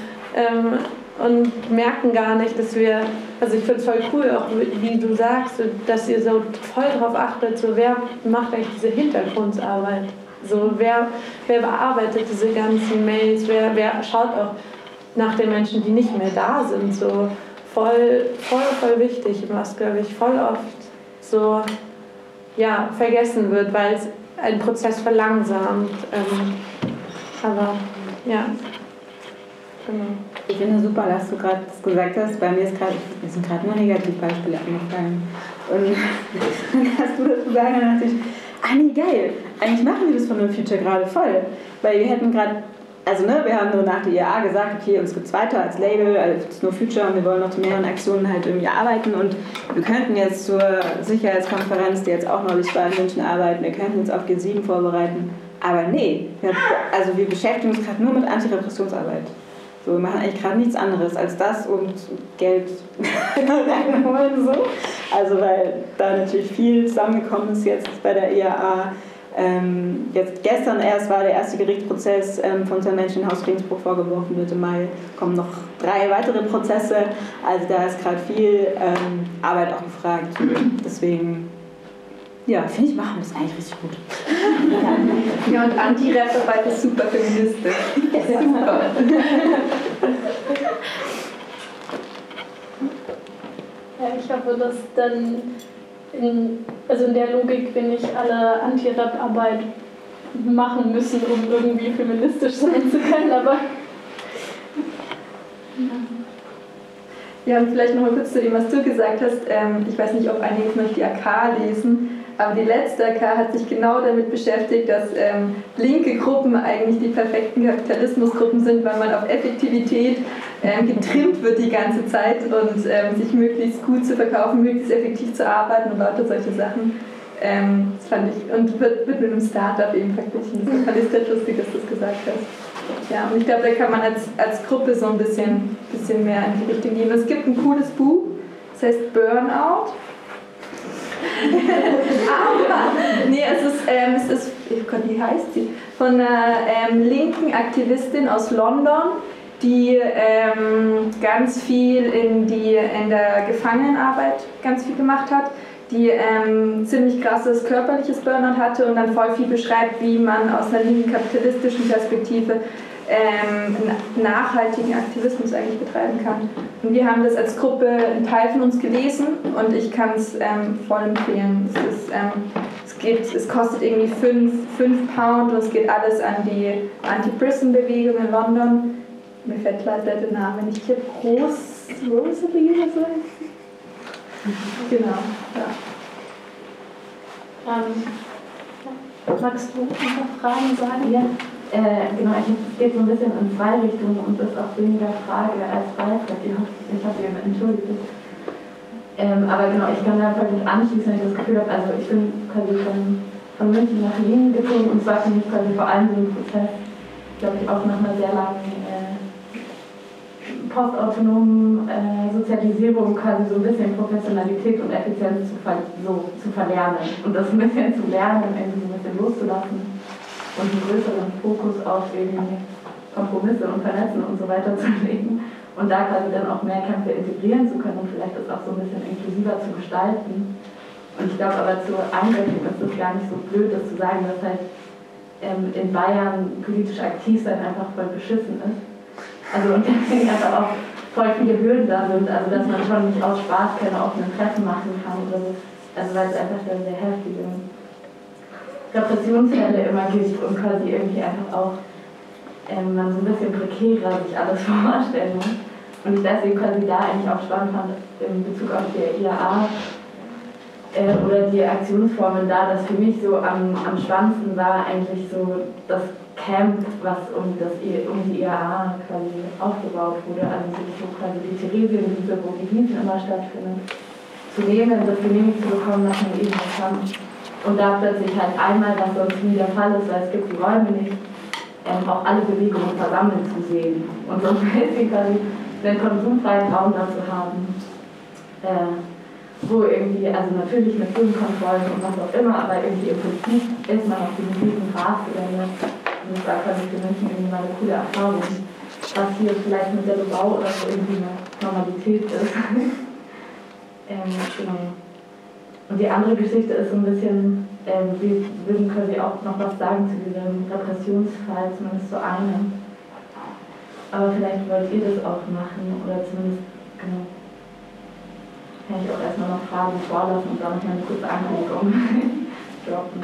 und merken gar nicht, dass wir, also ich finde es voll cool, auch wie du sagst, dass ihr so voll darauf achtet, so wer macht eigentlich diese Hintergrundarbeit, so wer bearbeitet diese ganzen Mails, wer schaut auch nach den Menschen, die nicht mehr da sind, so voll wichtig, was glaube ich voll oft so ja, vergessen wird, weil es einen Prozess verlangsamt, aber ja, genau. Ich finde super, dass du gerade das gesagt hast. Bei mir sind gerade nur Negativbeispiele angefallen. Und dann hast du das gesagt und dann dachte ich, nee, geil, eigentlich machen wir das von No Future gerade voll. Weil wir hätten gerade, wir haben nur nach der IAA gesagt, okay, uns gibt es weiter als Label, als No Future und wir wollen noch zu mehreren Aktionen halt irgendwie arbeiten und wir könnten jetzt zur Sicherheitskonferenz, die jetzt auch neulich war in München, arbeiten, wir könnten uns auf G7 vorbereiten. Aber nee, wir beschäftigen uns gerade nur mit Antirepressionsarbeit. So, wir machen eigentlich gerade nichts anderes als das und Geld reinholen. So. Also weil da natürlich viel zusammengekommen ist jetzt bei der IAA. Jetzt gestern erst war der erste Gerichtsprozess von 2 Menschen in Hausfriedensbruch vorgeworfen wird. Im Mai kommen noch 3 weitere Prozesse. Also da ist gerade viel Arbeit auch gefragt. Deswegen, ja, finde ich, machen das eigentlich richtig gut. Ja, und Anti-Rap-Arbeit ist super feministisch. Ja, super. Ja, ich hoffe, dass dann in der Logik wir nicht alle Anti-Rap-Arbeit machen müssen, um irgendwie feministisch sein zu können, aber ja, und vielleicht noch mal kurz zu dem, was du gesagt hast. Ich weiß nicht, ob einige von euch die AK lesen, aber die letzte AK hat sich genau damit beschäftigt, dass linke Gruppen eigentlich die perfekten Kapitalismusgruppen sind, weil man auf Effektivität getrimmt wird die ganze Zeit und sich möglichst gut zu verkaufen, möglichst effektiv zu arbeiten und lauter solche Sachen. Das fand ich, und wird mit einem Startup eben verglichen. Das fand ich sehr lustig, dass du das gesagt hast. Ja, und ich glaube, da kann man als Gruppe so ein bisschen mehr in die Richtung gehen. Es gibt ein cooles Buch, das heißt Burnout. Es ist, oh Gott, wie heißt sie? Von einer linken Aktivistin aus London, die ganz viel in der Gefangenenarbeit ganz viel gemacht hat, die ziemlich krasses körperliches Burnout hatte und dann voll viel beschreibt, wie man aus einer linken kapitalistischen Perspektive nachhaltigen Aktivismus eigentlich betreiben kann. Und wir haben das als Gruppe, ein Teil von uns gelesen und ich kann es voll empfehlen. Es kostet irgendwie 5 Pound und es geht alles an die Anti-Prison-Bewegung in London. Mir fällt leider der Name nicht hier. Rosalie oder so. Genau, ja. Magst du noch Fragen sagen? Ja, genau, es geht so ein bisschen in 2 Richtungen und ist auch weniger Frage als Beitrag. Ich habe ihr entschuldigt. Aber genau, ich kann da voll gut anschließen, wenn ich das Gefühl habe, also ich bin quasi von München nach Wien gezogen und zwar für mich quasi vor allem so ein Prozess, glaube ich, auch nach einer sehr langen postautonomen Sozialisierung quasi so ein bisschen Professionalität und Effizienz zu verlernen und das ein bisschen zu lernen, irgendwie so ein bisschen loszulassen und einen größeren Fokus auf irgendwie Kompromisse und Vernetzen und so weiter zu legen und da quasi dann auch mehr Kämpfe integrieren zu können und vielleicht das auch so ein bisschen inklusiver zu gestalten. Und ich glaube aber zur Einrichtung ist es gar nicht so blöd, das zu sagen, dass halt in Bayern politisch aktiv sein einfach voll beschissen ist. Also und deswegen einfach auch voll viele Hürden da sind, also dass man schon nicht aus Spaß keine offenen Treffen machen kann oder so. Also weil es einfach dann sehr heftige Repressionsfälle immer gibt und quasi irgendwie einfach auch man so ein bisschen prekärer sich alles vorstellen muss. Und ich deswegen quasi da eigentlich auch spannend fand in Bezug auf die IAA oder die Aktionsformen da, dass für mich so am spannendsten war eigentlich so das Camp, was um die IAA quasi aufgebaut wurde, also so quasi die Theresienwiese, wo die Wiesen immer stattfinden, zu nehmen, das genehmigt zu bekommen, dass man eben was haben. Und da plötzlich halt einmal, was sonst nie der Fall ist, weil es gibt die Räume nicht, auch alle Bewegungen versammelt zu sehen. Und so quasi den konsumfreien Raum dazu haben, wo irgendwie, also natürlich mit Filmkontrollen und was auch immer, aber irgendwie im Prinzip ist man auf diesem riesen Gras oder und das war quasi für München irgendwie mal eine coole Erfahrung, was hier vielleicht mit der Bau oder so irgendwie eine Normalität ist. Genau. Und die andere Geschichte ist so ein bisschen, wir würden quasi auch noch was sagen zu diesem Repressionsfall, zumindest zu einem. Aber vielleicht wollt ihr das auch machen oder zumindest, genau. Kann ich auch erstmal noch Fragen vorlassen und dann noch mal eine kurze Ankündigung droppen.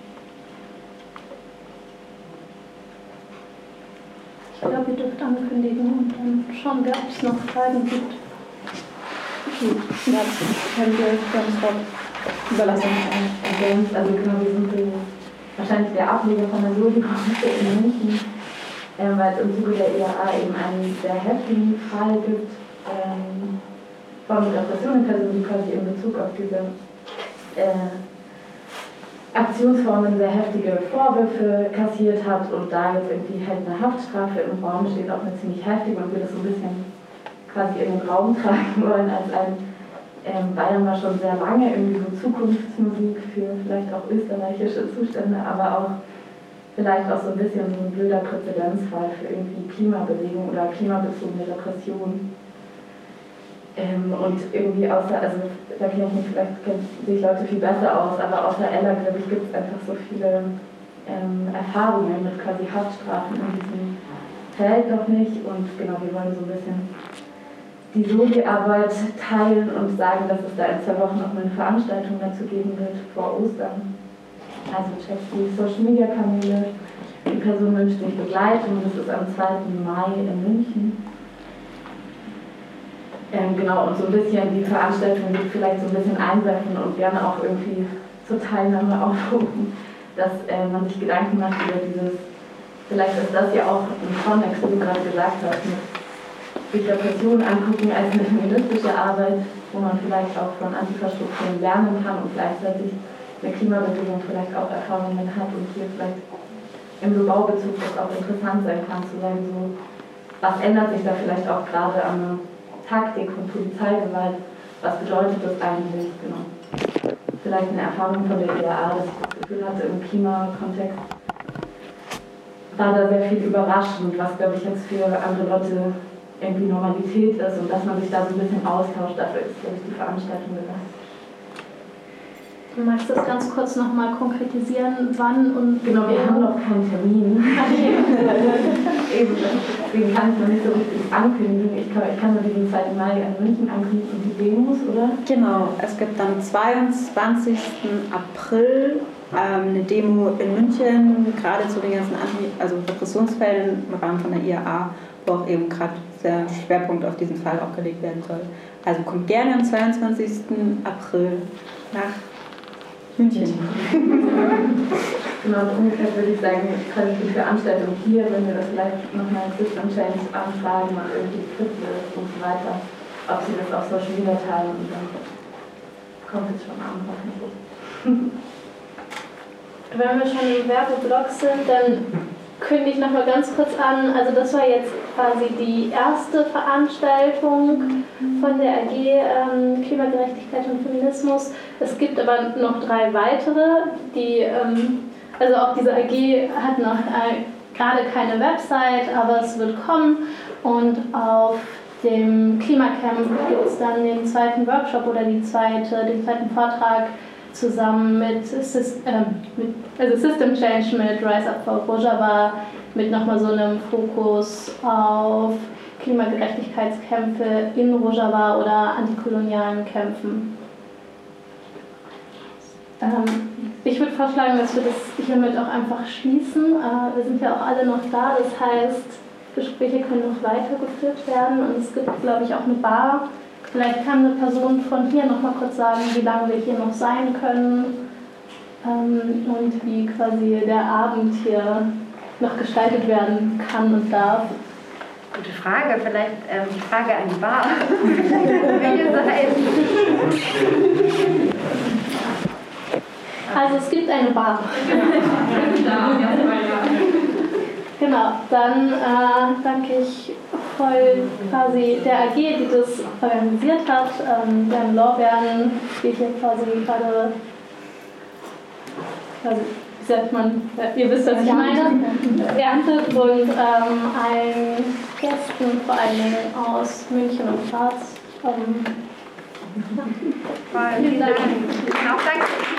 Ich glaube, ihr dürft ankündigen und dann schauen wir, ob es noch Fragen gibt. Okay, ja, können wir das Wort überlassen. Also genau, wir sind wahrscheinlich der Ableger von der Soli-Gruppe in München, weil es im Zuge der IAA eben einen sehr heftigen Fall gibt von Repressionen, die quasi in Bezug auf diese Aktionsformen sehr heftige Vorwürfe kassiert hat und da jetzt irgendwie halt eine Haftstrafe im Raum steht, auch eine ziemlich heftige und wir das so ein bisschen quasi in den Raum tragen wollen als ein Bayern war schon sehr lange irgendwie so Zukunftsmusik für vielleicht auch österreichische Zustände, aber auch vielleicht auch so ein bisschen so ein blöder Präzedenzfall für irgendwie Klimabewegung oder klimabezogene Repression. Und irgendwie außer, also da kenne ich mich, vielleicht sehe ich Leute viel besser aus, aber außer Ella, glaube ich, gibt es einfach so viele Erfahrungen mit quasi Haftstrafen in diesem Feld noch nicht und genau, wir wollen so ein bisschen die Soli-Arbeit teilen und sagen, dass es da in 2 Wochen noch eine Veranstaltung dazu geben wird vor Ostern. Also checkt die Social-Media-Kanäle, die Person wünscht mich Begleitung, das ist am 2. Mai in München. Genau, und so ein bisschen die Veranstaltung wird vielleicht so ein bisschen einsetzen und gerne auch irgendwie zur Teilnahme aufrufen, dass man sich Gedanken macht über dieses, vielleicht ist das ja auch ein Kontext, wie du gerade gesagt hast, mit sich Repression angucken als eine feministische Arbeit, wo man vielleicht auch von Antifa-Strukturen lernen kann und gleichzeitig eine Klimabewegung vielleicht auch Erfahrungen hat und hier vielleicht im Bebaubezug das auch interessant sein kann, zu sagen, so, was ändert sich da vielleicht auch gerade an der Taktik von Polizeigewalt, was bedeutet das eigentlich, genau. Vielleicht eine Erfahrung von der IAA, dass ich das Gefühl hatte, im Klimakontext war da sehr viel überraschend, was, glaube ich, jetzt für andere Leute irgendwie Normalität ist und dass man sich da so ein bisschen austauscht. Dafür ist, glaube ich, die Veranstaltung gedacht. Du magst das ganz kurz nochmal konkretisieren, wann und... Genau, wir haben noch keinen Termin. Eben, deswegen kann ich noch nicht so richtig ankündigen. Ich kann nur diesen 2. Mai in München ankündigen und die Demos, oder? Genau, es gibt am 22. April eine Demo in München, gerade zu den ganzen Repressionsfällen im Rahmen von der IAA, wo auch eben gerade der Schwerpunkt auf diesen Fall auch gelegt werden soll. Also kommt gerne am 22. April nach München. Genau, und ungefähr würde ich sagen, quasi die Veranstaltung hier, wenn wir das vielleicht nochmal als System Change anfragen und irgendwie Skripte und so weiter, ob sie das auf Social Media teilen und dann kommt es schon an, hoffentlich. Wenn wir schon im Werbeblock sind, dann kündige ich nochmal ganz kurz an. Also das war jetzt quasi die erste Veranstaltung von der AG Klimagerechtigkeit und Feminismus. Es gibt aber noch 3 weitere, die, also auch diese AG hat noch gerade keine Website, aber es wird kommen und auf dem Klimacamp gibt es dann den 2. Workshop oder den zweiten Vortrag zusammen mit System Change mit Rise Up for Rojava, mit nochmal so einem Fokus auf Klimagerechtigkeitskämpfe in Rojava oder antikolonialen Kämpfen. Ich würde vorschlagen, dass wir das hiermit auch einfach schließen. Wir sind ja auch alle noch da, das heißt, Gespräche können noch weitergeführt werden und es gibt, glaube ich, auch eine Bar. Vielleicht kann eine Person von hier noch mal kurz sagen, wie lange wir hier noch sein können und wie quasi der Abend hier noch gestaltet werden kann und darf. Gute Frage, vielleicht die Frage an die Bar. Wie ihr seid. Also es gibt eine Bar. Genau, dann danke ich voll quasi der AG, die das organisiert hat, deren Lorbeeren, die hier quasi gerade, wie sagt man, ihr wisst, was ich meine, erntet und allen Gästen, vor allen Dingen aus München und Graz. Vielen Dank. Auch danke.